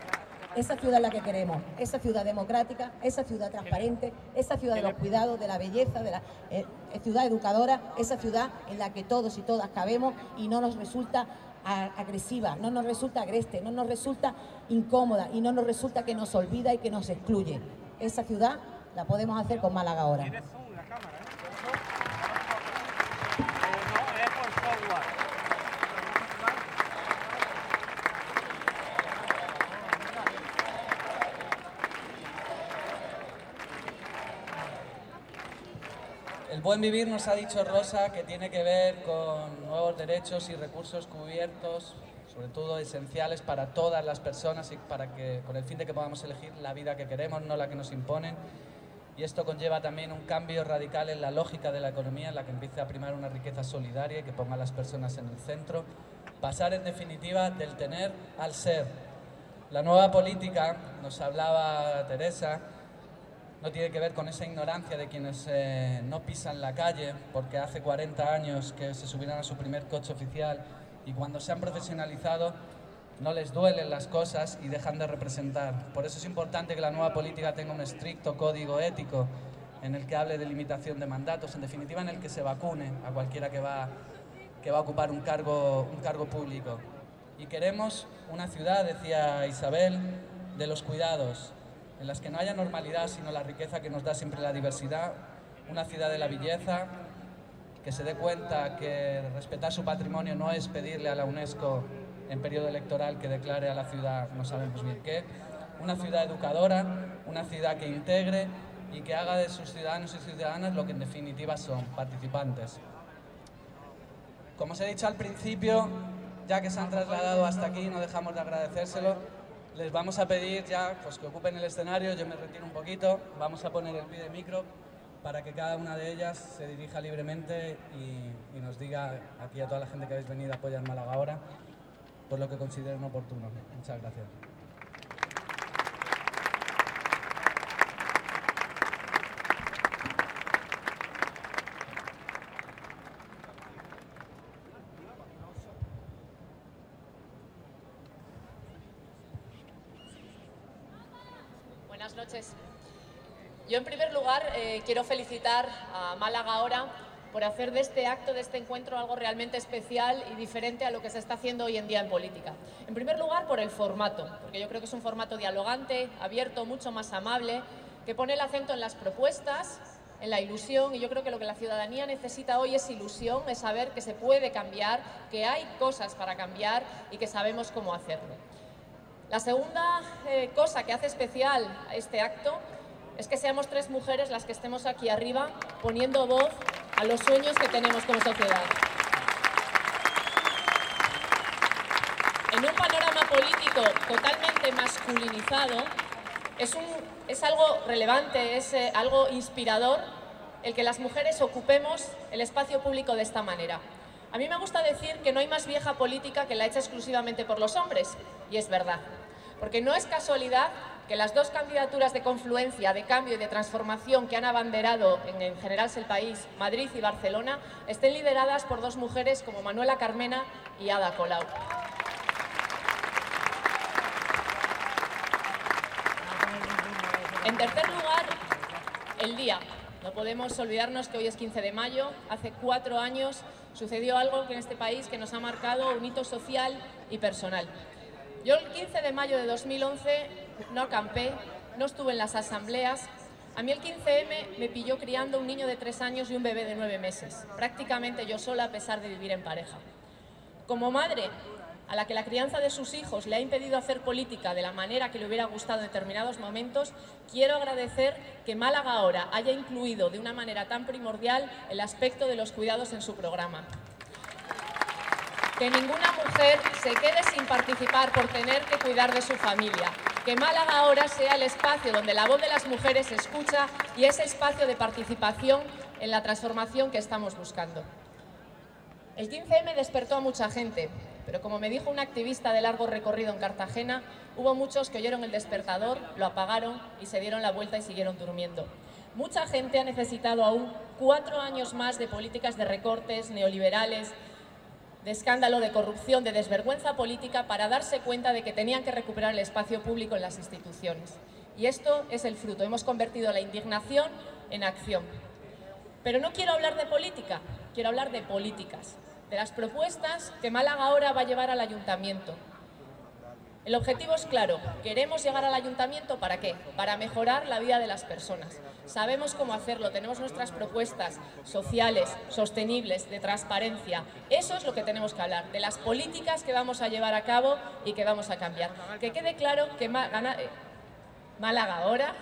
Esa ciudad es la que queremos, esa ciudad democrática, esa ciudad transparente, esa ciudad de los cuidados, de la belleza, de la ciudad educadora, esa ciudad en la que todos y todas cabemos y no nos resulta agresiva, no nos resulta agreste, no nos resulta incómoda y no nos resulta que nos olvida y que nos excluye. Esa ciudad la podemos hacer con Málaga ahora. El buen vivir, nos ha dicho Rosa, que tiene que ver con nuevos derechos y recursos cubiertos, sobre todo esenciales para todas las personas y para que, con el fin de que podamos elegir la vida que queremos, no la que nos imponen. Y esto conlleva también un cambio radical en la lógica de la economía, en la que empiece a primar una riqueza solidaria y que ponga a las personas en el centro. Pasar, en definitiva, del tener al ser. La nueva política, nos hablaba Teresa, no tiene que ver con esa ignorancia de quienes no pisan la calle porque hace 40 años que se subieron a su primer coche oficial y cuando se han profesionalizado no les duelen las cosas y dejan de representar. Por eso es importante que la nueva política tenga un estricto código ético en el que hable de limitación de mandatos, en definitiva en el que se vacune a cualquiera que va a ocupar un cargo público. Y queremos una ciudad, decía Isabel, de los cuidados, en las que no haya normalidad, sino la riqueza que nos da siempre la diversidad, una ciudad de la belleza, que se dé cuenta que respetar su patrimonio no es pedirle a la UNESCO en periodo electoral que declare a la ciudad no sabemos bien qué. Una ciudad educadora, una ciudad que integre y que haga de sus ciudadanos y ciudadanas lo que en definitiva son, participantes. Como os he dicho al principio, ya que se han trasladado hasta aquí, no dejamos de agradecérselo. Les vamos a pedir ya pues, que ocupen el escenario, yo me retiro un poquito, vamos a poner el pie de micro para que cada una de ellas se dirija libremente y nos diga aquí a toda la gente que habéis venido a apoyar Málaga Ahora por lo que consideren oportuno. Muchas gracias. Buenas noches. Yo, en primer lugar, quiero felicitar a Málaga Ahora por hacer de este acto, de este encuentro, algo realmente especial y diferente a lo que se está haciendo hoy en día en política. En primer lugar, por el formato, porque yo creo que es un formato dialogante, abierto, mucho más amable, que pone el acento en las propuestas, en la ilusión, y yo creo que lo que la ciudadanía necesita hoy es ilusión, es saber que se puede cambiar, que hay cosas para cambiar y que sabemos cómo hacerlo. La segunda cosa que hace especial a este acto es que seamos 3 mujeres las que estemos aquí arriba poniendo voz a los sueños que tenemos como sociedad. En un panorama político totalmente masculinizado, es algo relevante, es algo inspirador el que las mujeres ocupemos el espacio público de esta manera. A mí me gusta decir que no hay más vieja política que la hecha exclusivamente por los hombres, y es verdad. Porque no es casualidad que las 2 candidaturas de confluencia, de cambio y de transformación que han abanderado en Generals el País, Madrid y Barcelona, estén lideradas por 2 mujeres como Manuela Carmena y Ada Colau. En tercer lugar, el día. No podemos olvidarnos que hoy es 15 de mayo. Hace 4 años sucedió algo que en este país que nos ha marcado un hito social y personal. Yo el 15 de mayo de 2011 no acampé, no estuve en las asambleas. A mí el 15M me pilló criando un niño de 3 años y un bebé de 9 meses, prácticamente yo sola a pesar de vivir en pareja. Como madre, a la que la crianza de sus hijos le ha impedido hacer política de la manera que le hubiera gustado en determinados momentos, quiero agradecer que Málaga Ahora haya incluido de una manera tan primordial el aspecto de los cuidados en su programa. Que ninguna mujer se quede sin participar por tener que cuidar de su familia. Que Málaga Ahora sea el espacio donde la voz de las mujeres se escucha y ese espacio de participación en la transformación que estamos buscando. El 15M despertó a mucha gente, pero como me dijo una activista de largo recorrido en Cartagena, hubo muchos que oyeron el despertador, lo apagaron y se dieron la vuelta y siguieron durmiendo. Mucha gente ha necesitado aún 4 años más de políticas de recortes neoliberales, de escándalo, de corrupción, de desvergüenza política para darse cuenta de que tenían que recuperar el espacio público en las instituciones. Y esto es el fruto. Hemos convertido la indignación en acción. Pero no quiero hablar de política, quiero hablar de políticas, de las propuestas que Málaga Ahora va a llevar al ayuntamiento. El objetivo es claro, queremos llegar al ayuntamiento ¿para qué? Para mejorar la vida de las personas. Sabemos cómo hacerlo, tenemos nuestras propuestas sociales, sostenibles, de transparencia. Eso es lo que tenemos que hablar, de las políticas que vamos a llevar a cabo y que vamos a cambiar. Que quede claro que Málaga Ahora,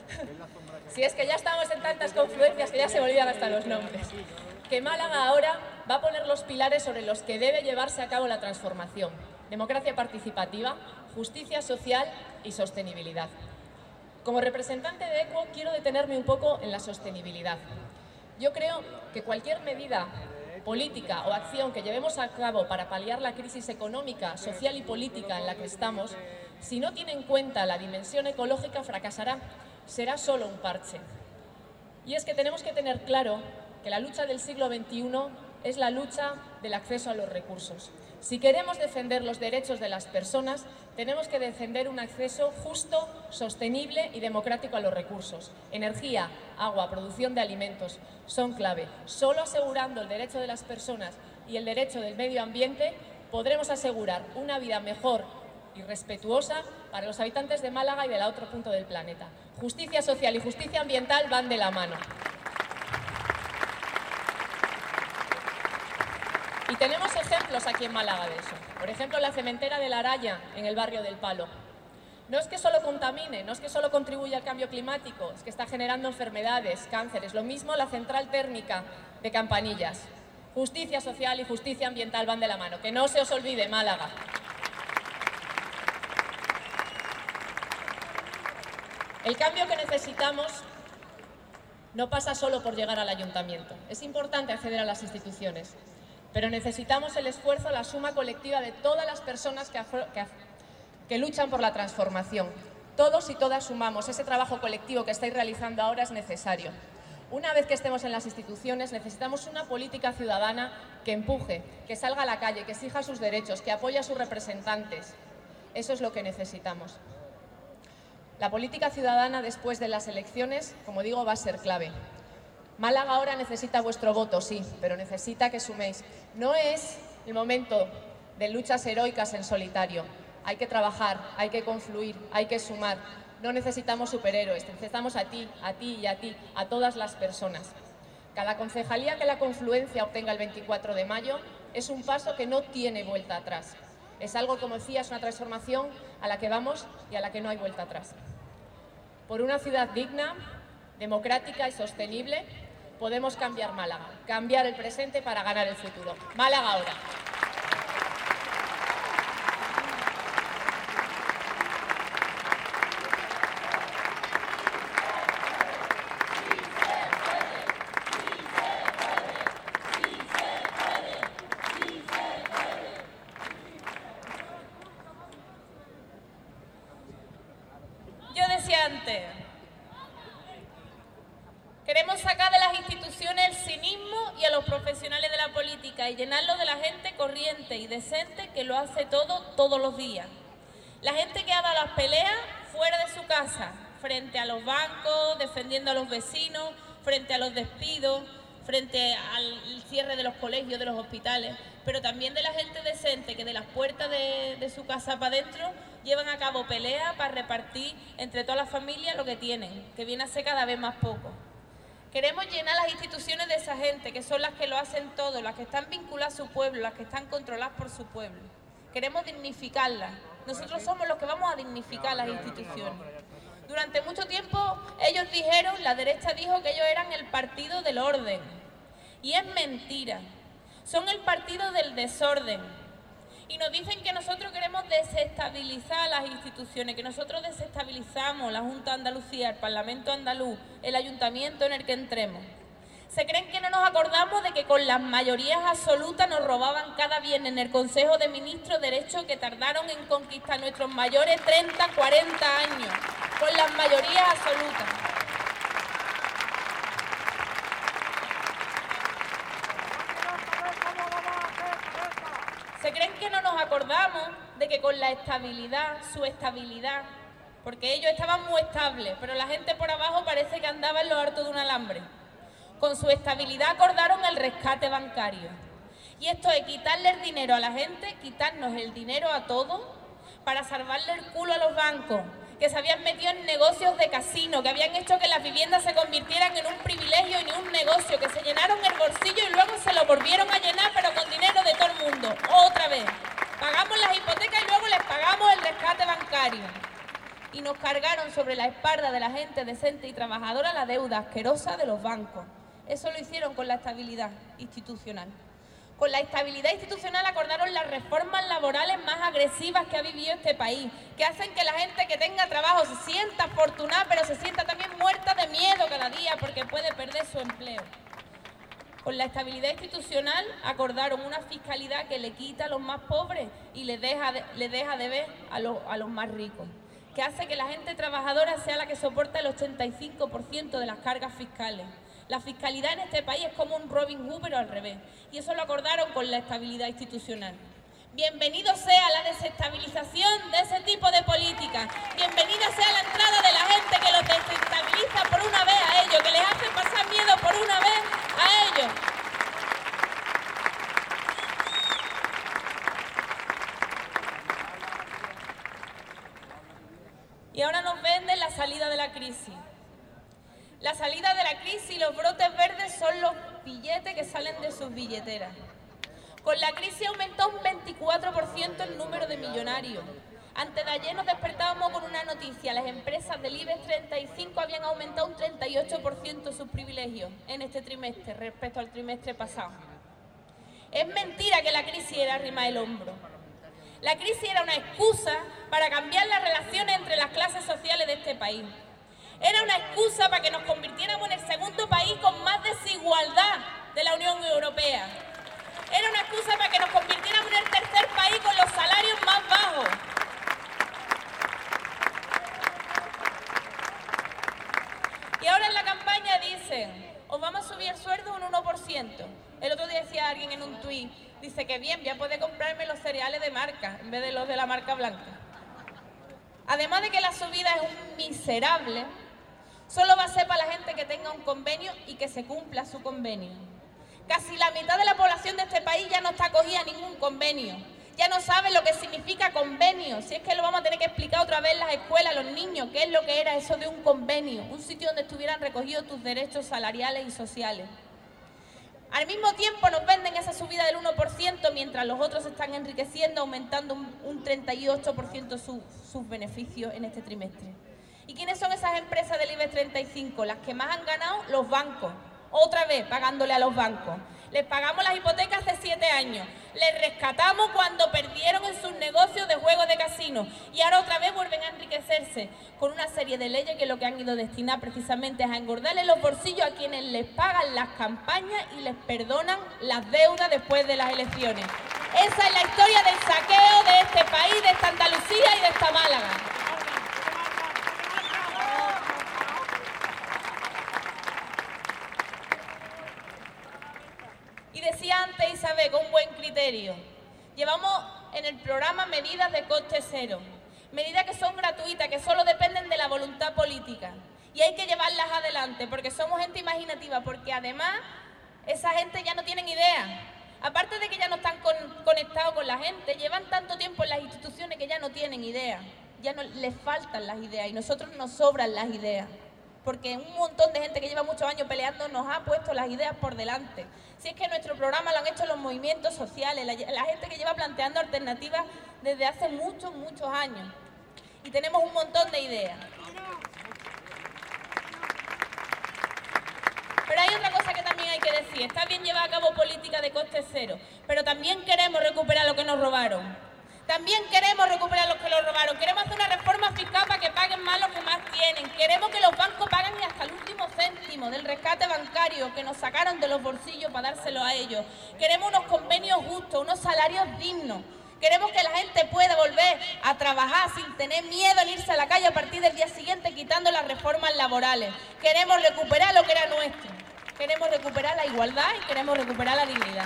si es que ya estamos en tantas confluencias que ya se me olvidan hasta los nombres, que Málaga Ahora va a poner los pilares sobre los que debe llevarse a cabo la transformación. Democracia participativa, justicia social y sostenibilidad. Como representante de ECUO quiero detenerme un poco en la sostenibilidad. Yo creo que cualquier medida política o acción que llevemos a cabo para paliar la crisis económica, social y política en la que estamos, si no tiene en cuenta la dimensión ecológica fracasará, será solo un parche. Y es que tenemos que tener claro que la lucha del siglo XXI es la lucha del acceso a los recursos. Si queremos defender los derechos de las personas, tenemos que defender un acceso justo, sostenible y democrático a los recursos. Energía, agua, producción de alimentos son clave. Solo asegurando el derecho de las personas y el derecho del medio ambiente podremos asegurar una vida mejor y respetuosa para los habitantes de Málaga y del otro punto del planeta. Justicia social y justicia ambiental van de la mano. Y tenemos ejemplos aquí en Málaga de eso. Por ejemplo, la cementera de La Araya, en el barrio del Palo. No es que solo contamine, no es que solo contribuya al cambio climático, es que está generando enfermedades, cánceres. Lo mismo la central térmica de Campanillas. Justicia social y justicia ambiental van de la mano. Que no se os olvide, Málaga. El cambio que necesitamos no pasa solo por llegar al ayuntamiento. Es importante acceder a las instituciones, pero necesitamos el esfuerzo, la suma colectiva de todas las personas que luchan por la transformación. Todos y todas sumamos. Ese trabajo colectivo que estáis realizando ahora es necesario. Una vez que estemos en las instituciones, necesitamos una política ciudadana que empuje, que salga a la calle, que exija sus derechos, que apoye a sus representantes. Eso es lo que necesitamos. La política ciudadana después de las elecciones, como digo, va a ser clave. Málaga ahora necesita vuestro voto, sí, pero necesita que suméis. No es el momento de luchas heroicas en solitario. Hay que trabajar, hay que confluir, hay que sumar. No necesitamos superhéroes, necesitamos a ti y a ti, a todas las personas. Cada concejalía que la confluencia obtenga el 24 de mayo es un paso que no tiene vuelta atrás. Es algo, como decía, es una transformación a la que vamos y a la que no hay vuelta atrás. Por una ciudad digna, democrática y sostenible, podemos cambiar Málaga, cambiar el presente para ganar el futuro. Málaga ahora. Yo decía antes, queremos sacar de las instituciones el cinismo y a los profesionales de la política y llenarlo de la gente corriente y decente que lo hace todo, todos los días. La gente que ha dado las peleas fuera de su casa, frente a los bancos, defendiendo a los vecinos, frente a los despidos, frente al cierre de los colegios, de los hospitales, pero también de la gente decente que de las puertas de su casa para adentro llevan a cabo peleas para repartir entre todas las familias lo que tienen, que viene a ser cada vez más poco. Queremos llenar las instituciones de esa gente, que son las que lo hacen todo, las que están vinculadas a su pueblo, las que están controladas por su pueblo. Queremos dignificarlas. Nosotros somos los que vamos a dignificar las instituciones. Durante mucho tiempo ellos dijeron, la derecha dijo que ellos eran el partido del orden. Y es mentira. Son el partido del desorden. Y nos dicen que nosotros queremos desestabilizar las instituciones, que nosotros desestabilizamos la Junta de Andalucía, el Parlamento andaluz, el ayuntamiento en el que entremos. ¿Se creen que no nos acordamos de que con las mayorías absolutas nos robaban cada viernes en el Consejo de Ministros derechos que tardaron en conquistar nuestros mayores 30, 40 años? Con las mayorías absolutas. ¿Se creen que no nos acordamos de que con la estabilidad, su estabilidad, porque ellos estaban muy estables, pero la gente por abajo parece que andaba en lo alto de un alambre? Con su estabilidad acordaron el rescate bancario. Y esto es quitarle el dinero a la gente, quitarnos el dinero a todos para salvarle el culo a los bancos, que se habían metido en negocios de casino, que habían hecho que las viviendas se convirtieran en un privilegio y en un negocio, que se llenaron el bolsillo y luego se lo volvieron a llenar, pero con dinero de todo el mundo. Otra vez. Pagamos las hipotecas y luego les pagamos el rescate bancario. Y nos cargaron sobre la espalda de la gente decente y trabajadora la deuda asquerosa de los bancos. Eso lo hicieron con la estabilidad institucional. Con la estabilidad institucional acordaron las reformas laborales más agresivas que ha vivido este país, que hacen que la gente que tenga trabajo se sienta afortunada, pero se sienta también muerta de miedo cada día porque puede perder su empleo. Con la estabilidad institucional acordaron una fiscalidad que le quita a los más pobres y le deja de ver a los más ricos, que hace que la gente trabajadora sea la que soporta el 85% de las cargas fiscales. La fiscalidad en este país es como un Robin Hood, pero al revés. Y eso lo acordaron con la estabilidad institucional. Bienvenido sea la desestabilización de ese tipo de políticas. Bienvenida sea la entrada de la gente que los desestabiliza por una vez a ellos, que les hace pasar miedo por una vez a ellos. Y ahora nos venden la salida de la crisis. La salida de la crisis y los brotes verdes son los billetes que salen de sus billeteras. Con la crisis aumentó un 24% el número de millonarios. Antes de ayer nos despertábamos con una noticia. Las empresas del IBEX 35 habían aumentado un 38% sus privilegios en este trimestre respecto al trimestre pasado. Es mentira que la crisis era arrimar el hombro. La crisis era una excusa para cambiar las relaciones entre las clases sociales de este país. Era una excusa para que nos convirtiéramos en el segundo país con más desigualdad de la Unión Europea. Era una excusa para que nos convirtiéramos en el tercer país con los salarios más bajos. Y ahora en la campaña dicen, os vamos a subir el sueldo un 1%. El otro día decía alguien en un tuit, dice que bien, ya puede comprarme los cereales de marca en vez de los de la marca blanca. Además de que la subida es un miserable, solo va a ser para la gente que tenga un convenio y que se cumpla su convenio. Casi la mitad de la población de este país ya no está acogida a ningún convenio. Ya no sabe lo que significa convenio. Si es que lo vamos a tener que explicar otra vez en las escuelas a los niños, qué es lo que era eso de un convenio, un sitio donde estuvieran recogidos tus derechos salariales y sociales. Al mismo tiempo nos venden esa subida del 1% mientras los otros se están enriqueciendo, aumentando un 38% sus beneficios en este trimestre. ¿Y quiénes son esas empresas del IBEX 35? Las que más han ganado, los bancos. Otra vez pagándole a los bancos. Les pagamos las hipotecas hace 7 años. Les rescatamos cuando perdieron en sus negocios de juegos de casino. Y ahora otra vez vuelven a enriquecerse con una serie de leyes que lo que han ido a destinar precisamente es a engordarle los bolsillos a quienes les pagan las campañas y les perdonan las deudas después de las elecciones. Esa es la historia del saqueo de este país, de esta Andalucía y de esta Málaga. Y decía antes Isabel, con buen criterio, llevamos en el programa medidas de coste cero, medidas que son gratuitas, que solo dependen de la voluntad política. Y hay que llevarlas adelante, porque somos gente imaginativa, porque además esa gente ya no tienen idea. Aparte de que ya no están conectados con la gente, llevan tanto tiempo en las instituciones que ya no tienen idea. Ya no les faltan las ideas y nosotros nos sobran las ideas. Porque un montón de gente que lleva muchos años peleando nos ha puesto las ideas por delante. Si es que nuestro programa lo han hecho los movimientos sociales, la gente que lleva planteando alternativas desde hace muchos, muchos años. Y tenemos un montón de ideas. Pero hay otra cosa que también hay que decir. Está bien llevar a cabo política de coste cero, pero también queremos recuperar lo que nos robaron. También queremos recuperar los que lo robaron. Queremos hacer una reforma fiscal para que paguen más los que más tienen. Queremos que los bancos paguen hasta el último céntimo del rescate bancario que nos sacaron de los bolsillos para dárselo a ellos. Queremos unos convenios justos, unos salarios dignos. Queremos que la gente pueda volver a trabajar sin tener miedo en irse a la calle a partir del día siguiente quitando las reformas laborales. Queremos recuperar lo que era nuestro. Queremos recuperar la igualdad y queremos recuperar la dignidad.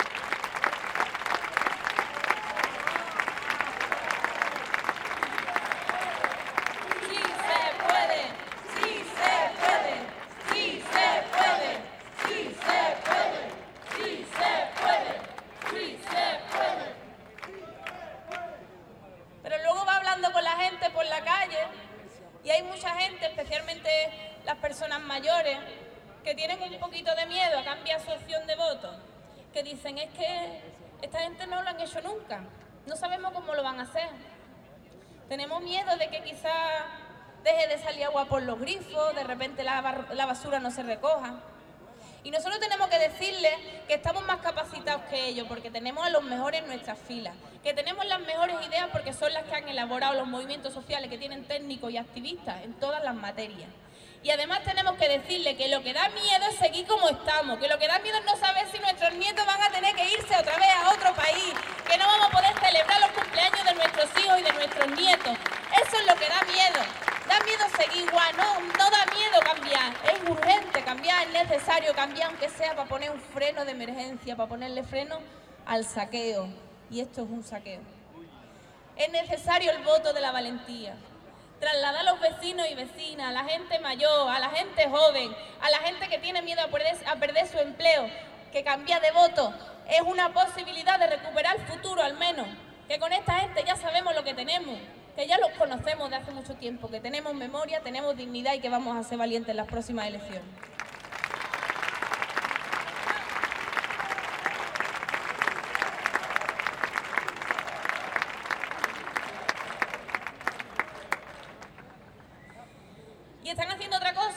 Y hay mucha gente, especialmente las personas mayores, que tienen un poquito de miedo a cambiar su opción de voto, que dicen, es que esta gente no lo han hecho nunca, no sabemos cómo lo van a hacer. Tenemos miedo de que quizás deje de salir agua por los grifos, de repente la basura no se recoja. Y nosotros tenemos que decirles que estamos más capacitados que ellos, porque tenemos a los mejores en nuestras filas, que tenemos las mejores ideas porque son las que han elaborado los movimientos sociales, que tienen técnicos y activistas en todas las materias. Y además tenemos que decirles que lo que da miedo es seguir como estamos, que lo que da miedo es no saber si nuestros nietos van a tener que irse otra vez a otro país, que no vamos a poder celebrar los cumpleaños de nuestros hijos y de nuestros nietos. Eso es lo que da miedo. Da miedo seguir igual, no da miedo cambiar, es urgente cambiar, es necesario cambiar, aunque sea para poner un freno de emergencia, para ponerle freno al saqueo, y esto es un saqueo. Es necesario el voto de la valentía, trasladar a los vecinos y vecinas, a la gente mayor, a la gente joven, a la gente que tiene miedo a perder su empleo, que cambiar de voto es una posibilidad de recuperar el futuro al menos, que con esta gente ya sabemos lo que tenemos, que ya los conocemos de hace mucho tiempo, que tenemos memoria, tenemos dignidad y que vamos a ser valientes en las próximas elecciones.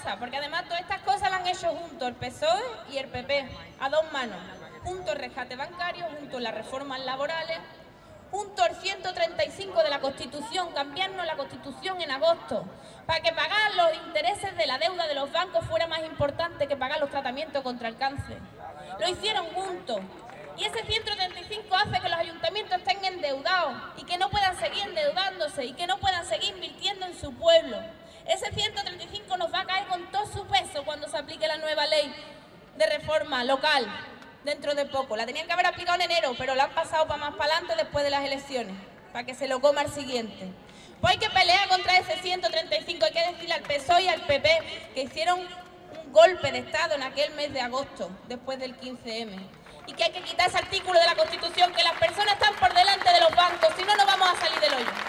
cosas, porque además todas estas cosas las han hecho juntos el PSOE y el PP, a dos manos. Junto el rescate bancario, junto las reformas laborales, junto el 135 de la Constitución, cambiarnos la Constitución en agosto, para que pagar los intereses de la deuda de los bancos fuera más importante que pagar los tratamientos contra el cáncer. Lo hicieron juntos. Y ese 135 hace que los ayuntamientos estén endeudados y que no puedan seguir endeudándose y que no puedan seguir invirtiendo en su pueblo. Ese 135 nos va a caer con todo su peso cuando se aplique la nueva ley de reforma local dentro de poco. La tenían que haber aplicado en enero, pero la han pasado para más para adelante después de las elecciones, para que se lo coma el siguiente. Pues hay que pelear contra ese 135, hay que decirle al PSOE y al PP que hicieron un golpe de Estado en aquel mes de agosto, después del 15M. Y que hay que quitar ese artículo de la Constitución, que las personas están por delante de los bancos, si no, no vamos a salir del hoyo.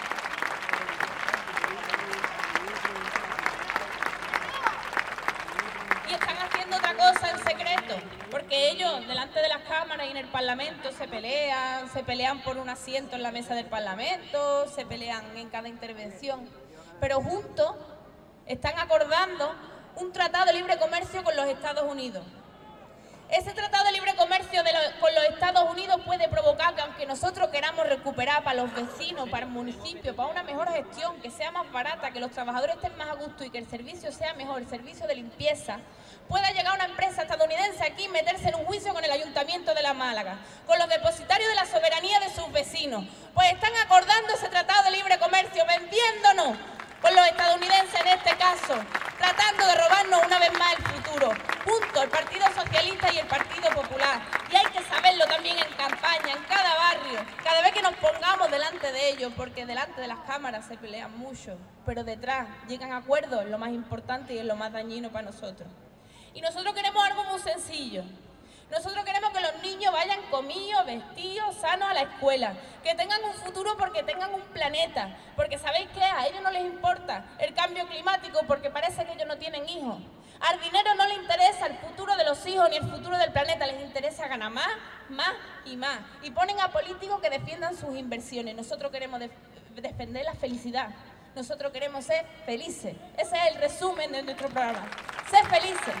Y están haciendo otra cosa en secreto, porque ellos, delante de las cámaras y en el Parlamento, se pelean por un asiento en la mesa del Parlamento, se pelean en cada intervención, pero juntos están acordando un tratado de libre comercio con los Estados Unidos. Ese tratado de libre comercio con los Estados Unidos puede provocar que, aunque nosotros queramos recuperar para los vecinos, para el municipio, para una mejor gestión, que sea más barata, que los trabajadores estén más a gusto y que el servicio sea mejor, el servicio de limpieza, pueda llegar una empresa estadounidense aquí y meterse en un juicio con el Ayuntamiento de La Málaga, con los depositarios de la soberanía de sus vecinos. Pues están acordando ese tratado de libre comercio, vendiéndonos con los estadounidenses en este caso, tratando de robarnos una vez más el futuro, junto el Partido Socialista y el Partido Popular. Y hay que saberlo también en campaña, en cada barrio, cada vez que nos pongamos delante de ellos, porque delante de las cámaras se pelean mucho, pero detrás llegan a acuerdos, en lo más importante y en lo más dañino para nosotros. Y nosotros queremos algo muy sencillo. Nosotros queremos que los niños vayan comidos, vestidos, sanos a la escuela, que tengan un futuro porque tengan un planeta, porque ¿sabéis qué? A ellos no les importa el cambio climático porque parece que ellos no tienen hijos. Al dinero no le interesa el futuro de los hijos ni el futuro del planeta, les interesa ganar más, más y más. Y ponen a políticos que defiendan sus inversiones. Nosotros queremos defender la felicidad. Nosotros queremos ser felices. Ese es el resumen de nuestro programa. Ser felices.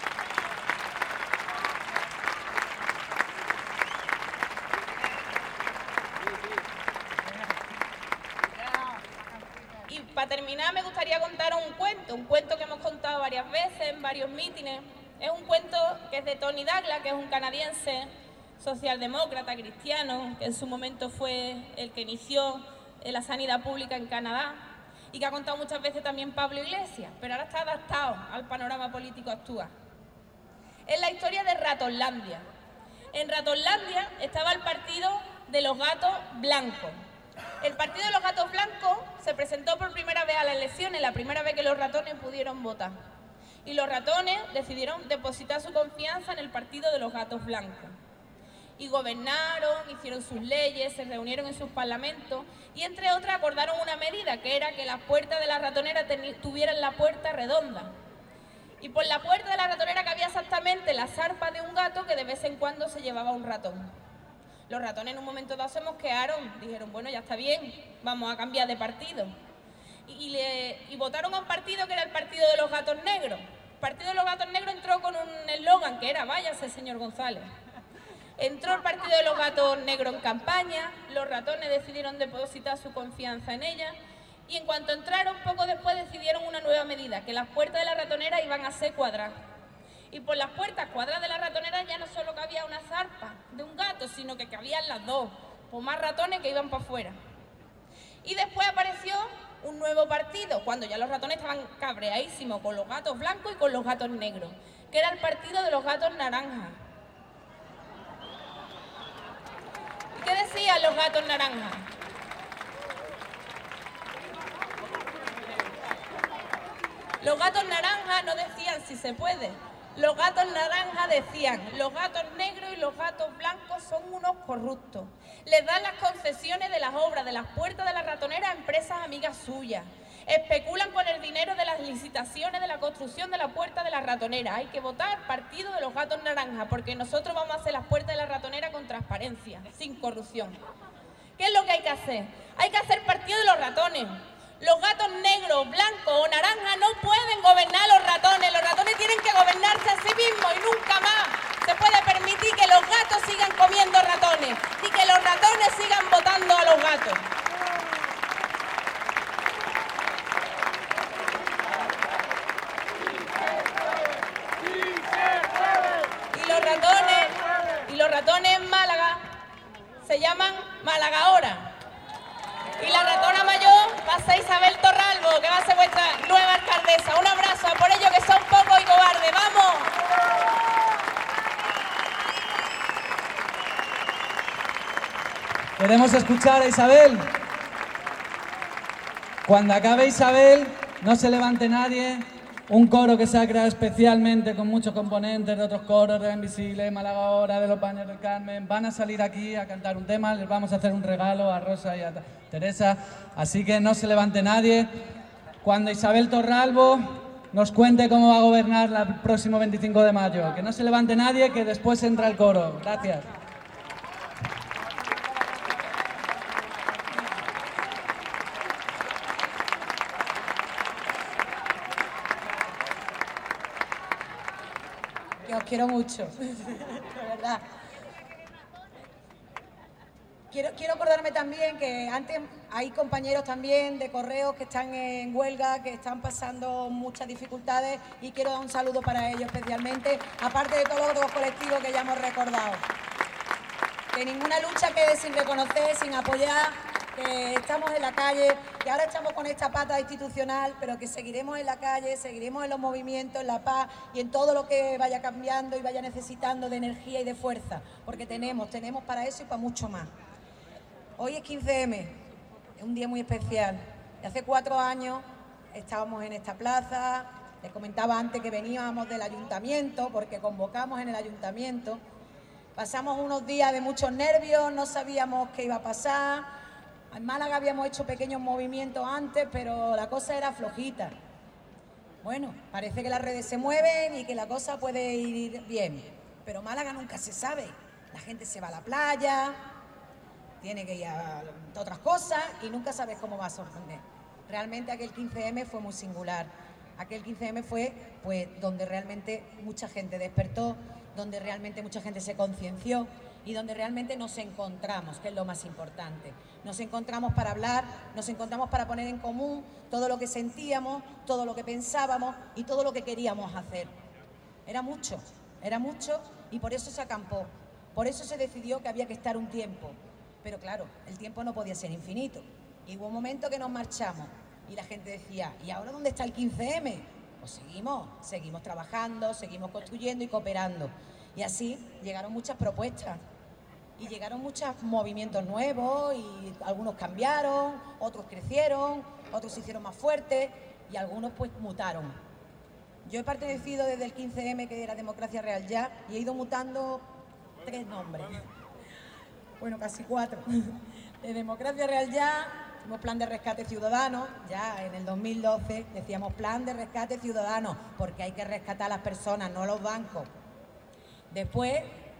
Para terminar, me gustaría contar un cuento que hemos contado varias veces en varios mítines. Es un cuento que es de Tony Douglas, que es un canadiense socialdemócrata cristiano, que en su momento fue el que inició la sanidad pública en Canadá y que ha contado muchas veces también Pablo Iglesias, pero ahora está adaptado al panorama político actual. Es la historia de Ratonlandia. En Ratonlandia estaba el partido de los gatos blancos. El partido de los gatos blancos se presentó por primera vez a las elecciones, la primera vez que los ratones pudieron votar. Y los ratones decidieron depositar su confianza en el partido de los gatos blancos. Y gobernaron, hicieron sus leyes, se reunieron en sus parlamentos y, entre otras, acordaron una medida, que era que las puertas de la ratonera tuvieran la puerta redonda. Y por la puerta de la ratonera cabía exactamente la zarpa de un gato que de vez en cuando se llevaba un ratón. Los ratones en un momento dado se mosquearon, dijeron, bueno, ya está bien, vamos a cambiar de partido. Y votaron a un partido que era el Partido de los Gatos Negros. El Partido de los Gatos Negros entró con un eslogan que era, váyase, señor González. Entró el Partido de los Gatos Negros en campaña, los ratones decidieron depositar su confianza en ella y en cuanto entraron, poco después decidieron una nueva medida, que las puertas de la ratonera iban a ser cuadradas. Y por las puertas cuadradas de la ratonera ya no solo cabía una zarpa de un gato, sino que cabían las dos, por más ratones que iban para afuera. Y después apareció un nuevo partido, cuando ya los ratones estaban cabreadísimos con los gatos blancos y con los gatos negros, que era el Partido de los Gatos Naranjas. ¿Y qué decían los gatos naranjas? Los gatos naranjas no decían si se puede. Los gatos naranjas decían, los gatos negros y los gatos blancos son unos corruptos. Les dan las concesiones de las obras de las puertas de la ratonera a empresas amigas suyas. Especulan con el dinero de las licitaciones de la construcción de la puerta de la ratonera. Hay que votar Partido de los Gatos Naranjas, porque nosotros vamos a hacer las puertas de la ratonera con transparencia, sin corrupción. ¿Qué es lo que hay que hacer? Hay que hacer Partido de los Ratones. Los gatos negros, blancos o naranjas no pueden gobernar a los ratones. Los ratones tienen que gobernarse a sí mismos y nunca más se puede permitir que los gatos sigan comiendo ratones y que los ratones sigan votando a los gatos. Y los ratones en Málaga se llaman Malagahora. Y la ratona mayor va a ser Isabel Torralbo, que va a ser vuestra nueva alcaldesa. Un abrazo a por ellos que son pocos y cobardes. ¡Vamos! Queremos escuchar a Isabel. Cuando acabe Isabel, no se levante nadie. Un coro que se ha creado especialmente con muchos componentes de otros coros, de Invisible, Malagahora, de los Baños del Carmen. Van a salir aquí a cantar un tema, les vamos a hacer un regalo a Rosa y a Teresa. Así que no se levante nadie. Cuando Isabel Torralbo nos cuente cómo va a gobernar el próximo 25 de mayo. Que no se levante nadie, que después entra el coro. Gracias. Os quiero mucho, de verdad. Quiero acordarme también que antes hay compañeros también de correos que están en huelga, que están pasando muchas dificultades y quiero dar un saludo para ellos especialmente, aparte de todos los otros colectivos que ya hemos recordado. Que ninguna lucha quede sin reconocer, sin apoyar, que estamos en la calle, que ahora estamos con esta pata institucional, pero que seguiremos en la calle, seguiremos en los movimientos, en la paz y en todo lo que vaya cambiando y vaya necesitando de energía y de fuerza, porque tenemos para eso y para mucho más. Hoy es 15M, es un día muy especial. Hace 4 años estábamos en esta plaza, les comentaba antes que veníamos del ayuntamiento, porque convocamos en el ayuntamiento. Pasamos unos días de muchos nervios, no sabíamos qué iba a pasar. En Málaga habíamos hecho pequeños movimientos antes, pero la cosa era flojita. Bueno, parece que las redes se mueven y que la cosa puede ir bien, pero Málaga nunca se sabe. La gente se va a la playa, tiene que ir a otras cosas y nunca sabes cómo va a sorprender. Realmente aquel 15M fue muy singular. Aquel 15M fue pues donde realmente mucha gente despertó, donde realmente mucha gente se concienció y donde realmente nos encontramos, que es lo más importante. Nos encontramos para hablar, nos encontramos para poner en común todo lo que sentíamos, todo lo que pensábamos y todo lo que queríamos hacer. Era mucho y por eso se acampó, por eso se decidió que había que estar un tiempo. Pero claro, el tiempo no podía ser infinito. Y hubo un momento que nos marchamos y la gente decía, ¿y ahora dónde está el 15M? Pues seguimos trabajando, seguimos construyendo y cooperando. Y así llegaron muchas propuestas y llegaron muchos movimientos nuevos y algunos cambiaron, otros crecieron, otros se hicieron más fuertes y algunos pues mutaron. Yo he pertenecido desde el 15M, que era Democracia Real Ya, y he ido mutando 3 nombres. Bueno, casi 4. De Democracia Real Ya, hicimos Plan de Rescate Ciudadano, ya en el 2012 decíamos Plan de Rescate Ciudadano, porque hay que rescatar a las personas, no a los bancos. Después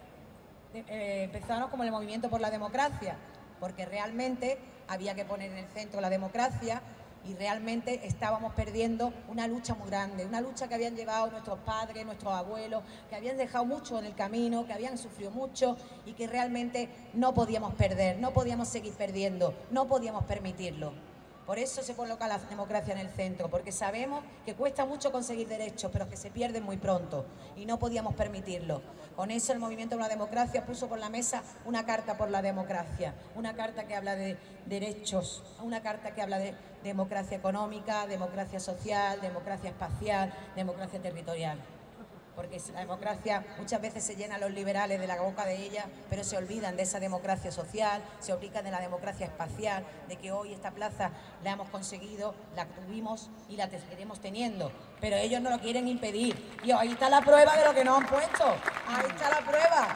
empezamos como el Movimiento por la Democracia, porque realmente había que poner en el centro la democracia y realmente estábamos perdiendo una lucha muy grande, una lucha que habían llevado nuestros padres, nuestros abuelos, que habían dejado mucho en el camino, que habían sufrido mucho y que realmente no podíamos perder, no podíamos seguir perdiendo, no podíamos permitirlo. Por eso se coloca la democracia en el centro, porque sabemos que cuesta mucho conseguir derechos, pero que se pierden muy pronto y no podíamos permitirlo. Con eso el Movimiento por la Democracia puso por la mesa una carta por la democracia, una carta que habla de derechos, una carta que habla de democracia económica, democracia social, democracia espacial, democracia territorial. Porque la democracia muchas veces se llena a los liberales de la boca de ella, pero se olvidan de esa democracia social, se olvidan de la democracia espacial, de que hoy esta plaza la hemos conseguido, la tuvimos y la seguiremos teniendo, pero ellos no lo quieren impedir. Y ahí está la prueba de lo que nos han puesto, ahí está la prueba.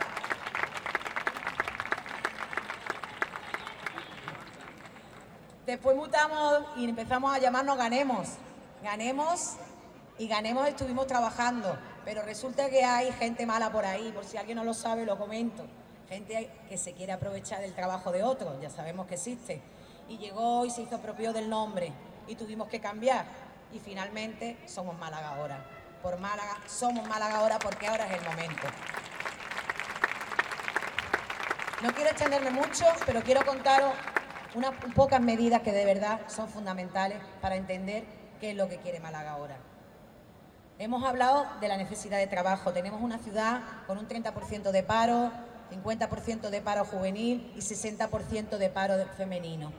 Después mutamos y empezamos a llamarnos Ganemos. Ganemos estuvimos trabajando. Pero resulta que hay gente mala por ahí, por si alguien no lo sabe, lo comento. Gente que se quiere aprovechar del trabajo de otros, ya sabemos que existe. Y llegó y se hizo propio del nombre. y tuvimos que cambiar. Y finalmente somos Málaga ahora. Por Málaga, somos Málaga ahora porque ahora es el momento. No quiero extenderme mucho, pero quiero contaros unas pocas medidas que de verdad son fundamentales para entender qué es lo que quiere Málaga ahora. Hemos hablado de la necesidad de trabajo. Tenemos una ciudad con un 30% de paro, 50% de paro juvenil y 60% de paro femenino.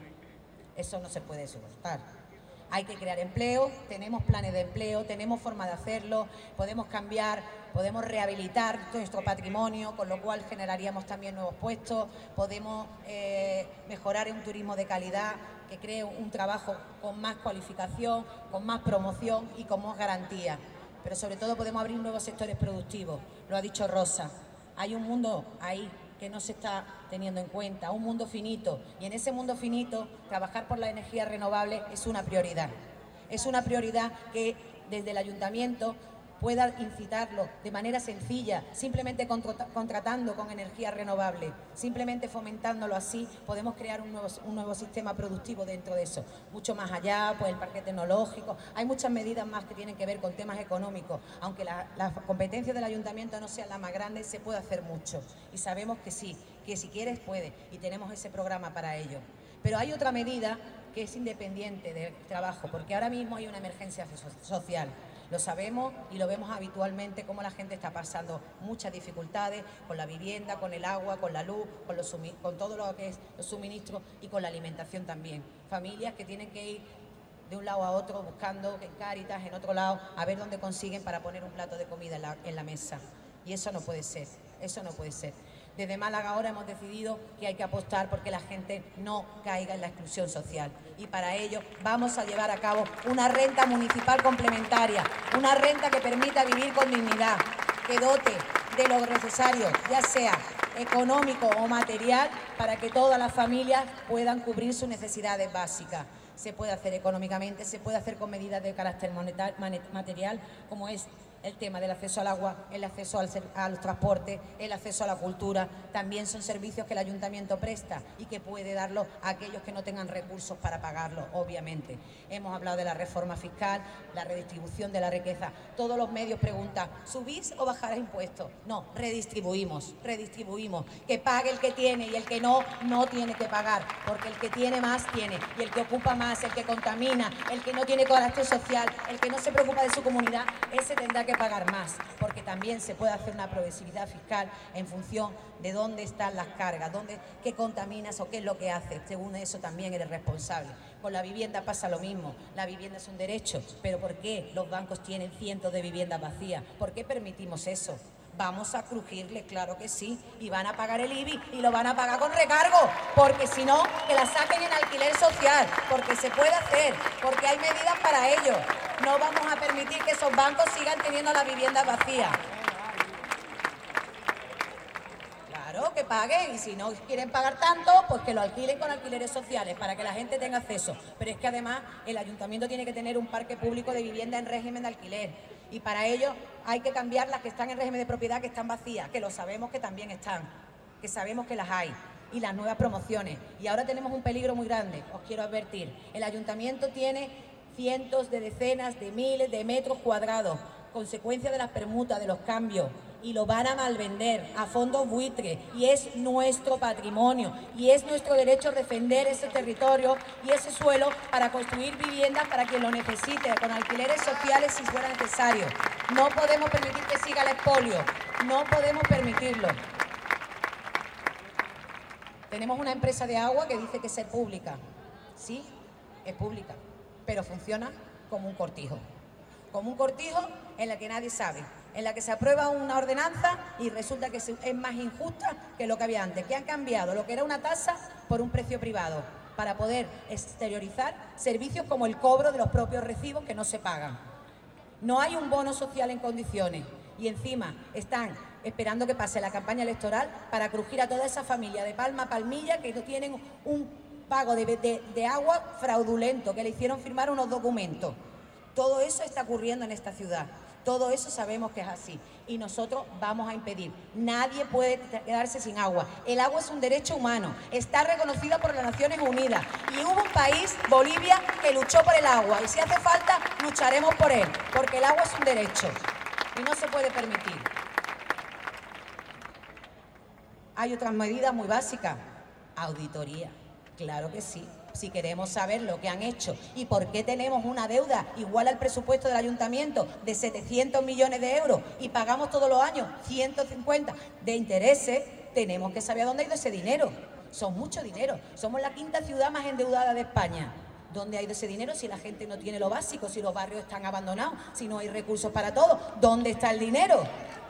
Eso no se puede soportar. Hay que crear empleo, tenemos planes de empleo, tenemos forma de hacerlo, podemos cambiar, podemos rehabilitar nuestro patrimonio, con lo cual generaríamos también nuevos puestos, podemos mejorar un turismo de calidad que cree un trabajo con más cualificación, con más promoción y con más garantía. Pero sobre todo podemos abrir nuevos sectores productivos, lo ha dicho Rosa. Hay un mundo ahí que no se está teniendo en cuenta, un mundo finito, y en ese mundo finito trabajar por la energía renovable es una prioridad. Es una prioridad que desde el ayuntamiento pueda incitarlo de manera sencilla, simplemente contratando con energía renovable, simplemente fomentándolo así, podemos crear un nuevo sistema productivo dentro de eso. Mucho más allá, pues el parque tecnológico, hay muchas medidas más que tienen que ver con temas económicos, aunque las competencias del ayuntamiento no sean las más grandes, se puede hacer mucho y sabemos que sí, que si quieres puede y tenemos ese programa para ello. Pero hay otra medida que es independiente del trabajo, porque ahora mismo hay una emergencia social. Lo sabemos y lo vemos habitualmente cómo la gente está pasando muchas dificultades con la vivienda, con el agua, con la luz, con todo lo que es los suministros y con la alimentación también. Familias que tienen que ir de un lado a otro buscando en Cáritas, en otro lado, a ver dónde consiguen para poner un plato de comida en la mesa. Y eso no puede ser, eso no puede ser. Desde Málaga ahora hemos decidido que hay que apostar porque la gente no caiga en la exclusión social. Y para ello vamos a llevar a cabo una renta municipal complementaria, una renta que permita vivir con dignidad, que dote de lo necesario, ya sea económico o material, para que todas las familias puedan cubrir sus necesidades básicas. Se puede hacer económicamente, se puede hacer con medidas de carácter material, como es el tema del acceso al agua, el acceso al transporte, el acceso a la cultura, también son servicios que el ayuntamiento presta y que puede darlo a aquellos que no tengan recursos para pagarlo, obviamente. Hemos hablado de la reforma fiscal, la redistribución de la riqueza. Todos los medios preguntan, ¿subís o bajarás impuestos? No, redistribuimos. Que pague el que tiene y el que no tiene que pagar, porque el que tiene más tiene, y el que ocupa más, el que contamina, el que no tiene carácter social, el que no se preocupa de su comunidad, ese tendrá que pagar más, porque también se puede hacer una progresividad fiscal en función de dónde están las cargas, qué contaminas o qué es lo que haces. Según eso también eres responsable. Con la vivienda pasa lo mismo. La vivienda es un derecho, pero ¿por qué los bancos tienen cientos de viviendas vacías? ¿Por qué permitimos eso? Vamos a crujirle, claro que sí, y van a pagar el IBI y lo van a pagar con recargo, porque si no, que la saquen en alquiler social, porque se puede hacer, porque hay medidas para ello. No vamos a permitir que esos bancos sigan teniendo las viviendas vacías. Claro, que paguen, y si no quieren pagar tanto, pues que lo alquilen con alquileres sociales, para que la gente tenga acceso. Pero es que además el ayuntamiento tiene que tener un parque público de vivienda en régimen de alquiler. Y para ello hay que cambiar las que están en régimen de propiedad, que están vacías, que lo sabemos que también están, que sabemos que las hay, y las nuevas promociones. Y ahora tenemos un peligro muy grande, os quiero advertir. El ayuntamiento tiene cientos de decenas de miles de metros cuadrados, consecuencia de las permutas, de los cambios, y lo van a malvender a fondos buitre, y es nuestro patrimonio, y es nuestro derecho defender ese territorio y ese suelo para construir viviendas para quien lo necesite, con alquileres sociales si fuera necesario. No podemos permitir que siga el expolio, no podemos permitirlo. Tenemos una empresa de agua que dice que es pública. Sí, es pública, pero funciona como un cortijo. Como un cortijo en la que nadie sabe, en la que se aprueba una ordenanza y resulta que es más injusta que lo que había antes, que han cambiado lo que era una tasa por un precio privado para poder exteriorizar servicios como el cobro de los propios recibos que no se pagan. No hay un bono social en condiciones y encima están esperando que pase la campaña electoral para crujir a toda esa familia de Palma a Palmilla que no tienen un pago de agua fraudulento, que le hicieron firmar unos documentos. Todo eso está ocurriendo en esta ciudad. Todo eso sabemos que es así y nosotros vamos a impedir. Nadie puede quedarse sin agua. El agua es un derecho humano, está reconocido por las Naciones Unidas y hubo un país, Bolivia, que luchó por el agua y si hace falta lucharemos por él, porque el agua es un derecho y no se puede permitir. Hay otras medidas muy básicas. Auditoría, claro que sí. Si queremos saber lo que han hecho y por qué tenemos una deuda igual al presupuesto del ayuntamiento de 700 millones de euros y pagamos todos los años 150 de intereses, tenemos que saber a dónde ha ido ese dinero. Son mucho dinero. Somos la quinta ciudad más endeudada de España. ¿Dónde ha ido ese dinero si la gente no tiene lo básico, si los barrios están abandonados, si no hay recursos para todo? ¿Dónde está el dinero?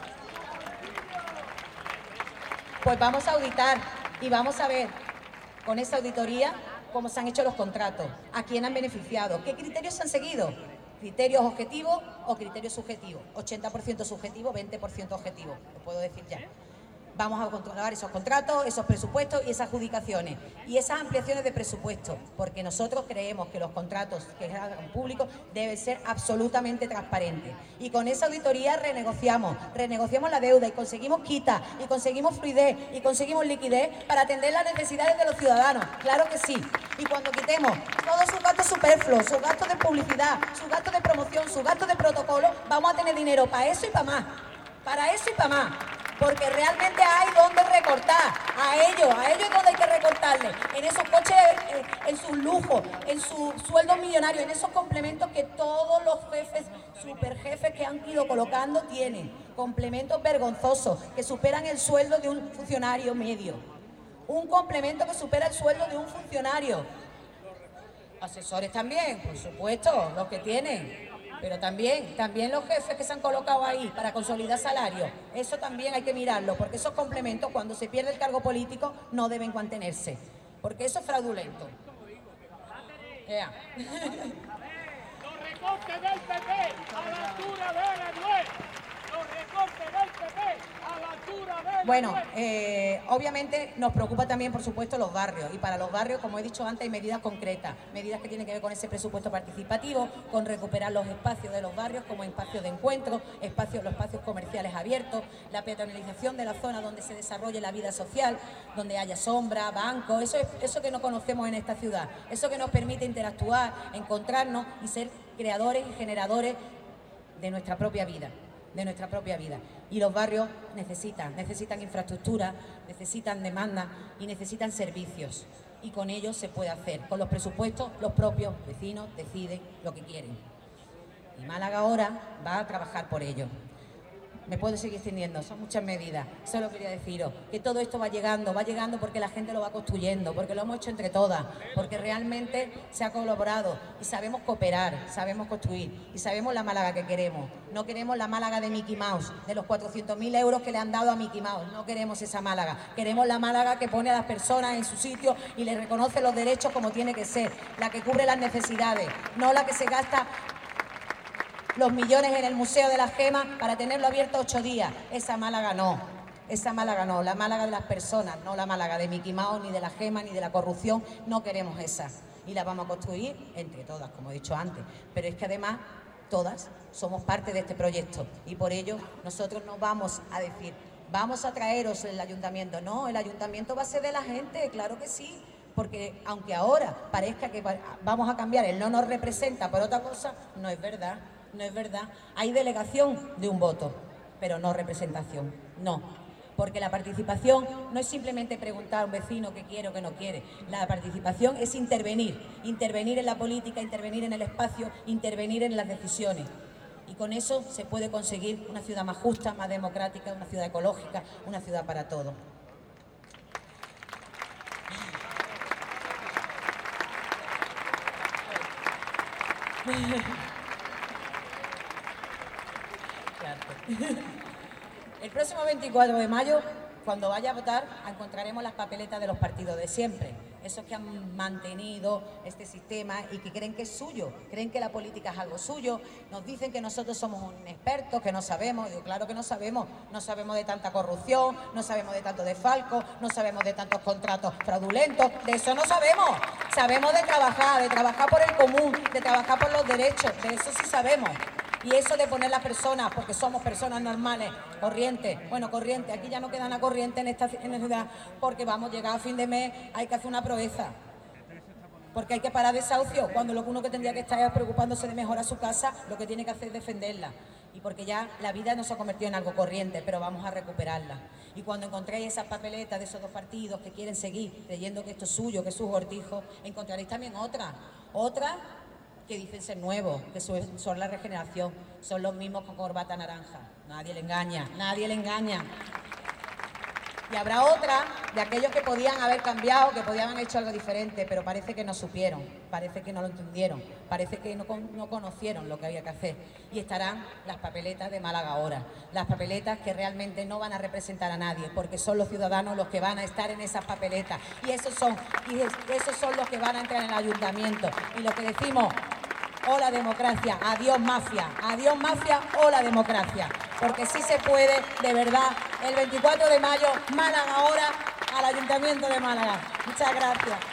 Pues vamos a auditar y vamos a ver con esa auditoría cómo se han hecho los contratos, a quién han beneficiado, qué criterios se han seguido, criterios objetivos o criterios subjetivos, 80% subjetivo, 20% objetivo, lo puedo decir ya. Vamos a controlar esos contratos, esos presupuestos y esas adjudicaciones y esas ampliaciones de presupuesto, porque nosotros creemos que los contratos que hagan públicos deben ser absolutamente transparentes. Y con esa auditoría renegociamos la deuda y conseguimos quita, y conseguimos fluidez, y conseguimos liquidez para atender las necesidades de los ciudadanos, claro que sí. Y cuando quitemos todos sus gastos superfluos, sus gastos de publicidad, sus gastos de promoción, sus gastos de protocolo, vamos a tener dinero para eso y para más, para eso y para más. Porque realmente hay donde recortar, a ellos donde hay que recortarles, en esos coches, en sus lujos, en sus sueldos millonarios, en esos complementos que todos los jefes, superjefes que han ido colocando tienen, complementos vergonzosos que superan el sueldo de un funcionario medio, un complemento que supera el sueldo de un funcionario, asesores también, por supuesto, los que tienen. Pero también los jefes que se han colocado ahí para consolidar salarios, eso también hay que mirarlo, porque esos complementos, cuando se pierde el cargo político, no deben mantenerse, porque eso es fraudulento. Yeah. Los recortes del PP a la altura de la nuez. Los recortes del PP a la altura de la Bueno, obviamente nos preocupa también, por supuesto, los barrios. Y para los barrios, como he dicho antes, hay medidas concretas. Medidas que tienen que ver con ese presupuesto participativo, con recuperar los espacios de los barrios como espacios de encuentro, los espacios comerciales abiertos, la peatonalización de la zona donde se desarrolle la vida social, donde haya sombra, bancos, eso que no conocemos en esta ciudad. Eso que nos permite interactuar, encontrarnos y ser creadores y generadores de nuestra propia vida. Y los barrios necesitan infraestructura, necesitan demanda y necesitan servicios. Y con ellos se puede hacer. Con los presupuestos, los propios vecinos deciden lo que quieren. Y Málaga ahora va a trabajar por ello. Me puedo seguir extendiendo, son muchas medidas. Solo quería deciros que todo esto va llegando porque la gente lo va construyendo, porque lo hemos hecho entre todas, porque realmente se ha colaborado y sabemos cooperar, sabemos construir y sabemos la Málaga que queremos. No queremos la Málaga de Mickey Mouse, de los 400.000 euros que le han dado a Mickey Mouse. No queremos esa Málaga. Queremos la Málaga que pone a las personas en su sitio y les reconoce los derechos como tiene que ser, la que cubre las necesidades, no la que se gasta los millones en el Museo de las Gemas para tenerlo abierto 8 días. Esa Málaga no, la Málaga de las personas, no la Málaga de Mickey Mouse, ni de la gema, ni de la corrupción, no queremos esa. Y la vamos a construir entre todas, como he dicho antes. Pero es que además todas somos parte de este proyecto y por ello nosotros no vamos a decir, vamos a traeros el ayuntamiento. No, el ayuntamiento va a ser de la gente, claro que sí. Porque aunque ahora parezca que vamos a cambiar, el no nos representa por otra cosa, no es verdad. No es verdad. Hay delegación de un voto, pero no representación. No. Porque la participación no es simplemente preguntar a un vecino qué quiere o qué no quiere. La participación es intervenir en la política, intervenir en el espacio, intervenir en las decisiones. Y con eso se puede conseguir una ciudad más justa, más democrática, una ciudad ecológica, una ciudad para todos. El próximo 24 de mayo, cuando vaya a votar, encontraremos las papeletas de los partidos de siempre. Esos que han mantenido este sistema y que creen que es suyo, creen que la política es algo suyo. Nos dicen que nosotros somos inexpertos, que no sabemos. Digo, claro que no sabemos de tanta corrupción, no sabemos de tanto desfalco, no sabemos de tantos contratos fraudulentos. De eso no sabemos. Sabemos de trabajar por el común, de trabajar por los derechos. De eso sí sabemos. Y eso de poner las personas, porque somos personas normales, corrientes, aquí ya no queda nada corriente en esta ciudad, porque vamos, llegar a fin de mes, hay que hacer una proeza. Porque hay que parar desahucios, cuando lo uno que tendría que estar es preocupándose de mejorar su casa, lo que tiene que hacer es defenderla. Y porque ya la vida no se ha convertido en algo corriente, pero vamos a recuperarla. Y cuando encontréis esas papeletas de esos dos partidos que quieren seguir creyendo que esto es suyo, que es su cortijo, encontraréis también otras que dicen ser nuevos, que son la regeneración, son los mismos con corbata naranja. Nadie le engaña, nadie le engaña. Y habrá otra de aquellos que podían haber cambiado, que podían haber hecho algo diferente, pero parece que no supieron, parece que no lo entendieron, parece que no conocieron lo que había que hacer. Y estarán las papeletas de Málaga ahora, las papeletas que realmente no van a representar a nadie, porque son los ciudadanos los que van a estar en esas papeletas. Y esos son los que van a entrar en el ayuntamiento. Y lo que decimos, hola democracia, adiós mafia, hola democracia. Porque sí se puede, de verdad, el 24 de mayo, Málaga ahora, al Ayuntamiento de Málaga. Muchas gracias.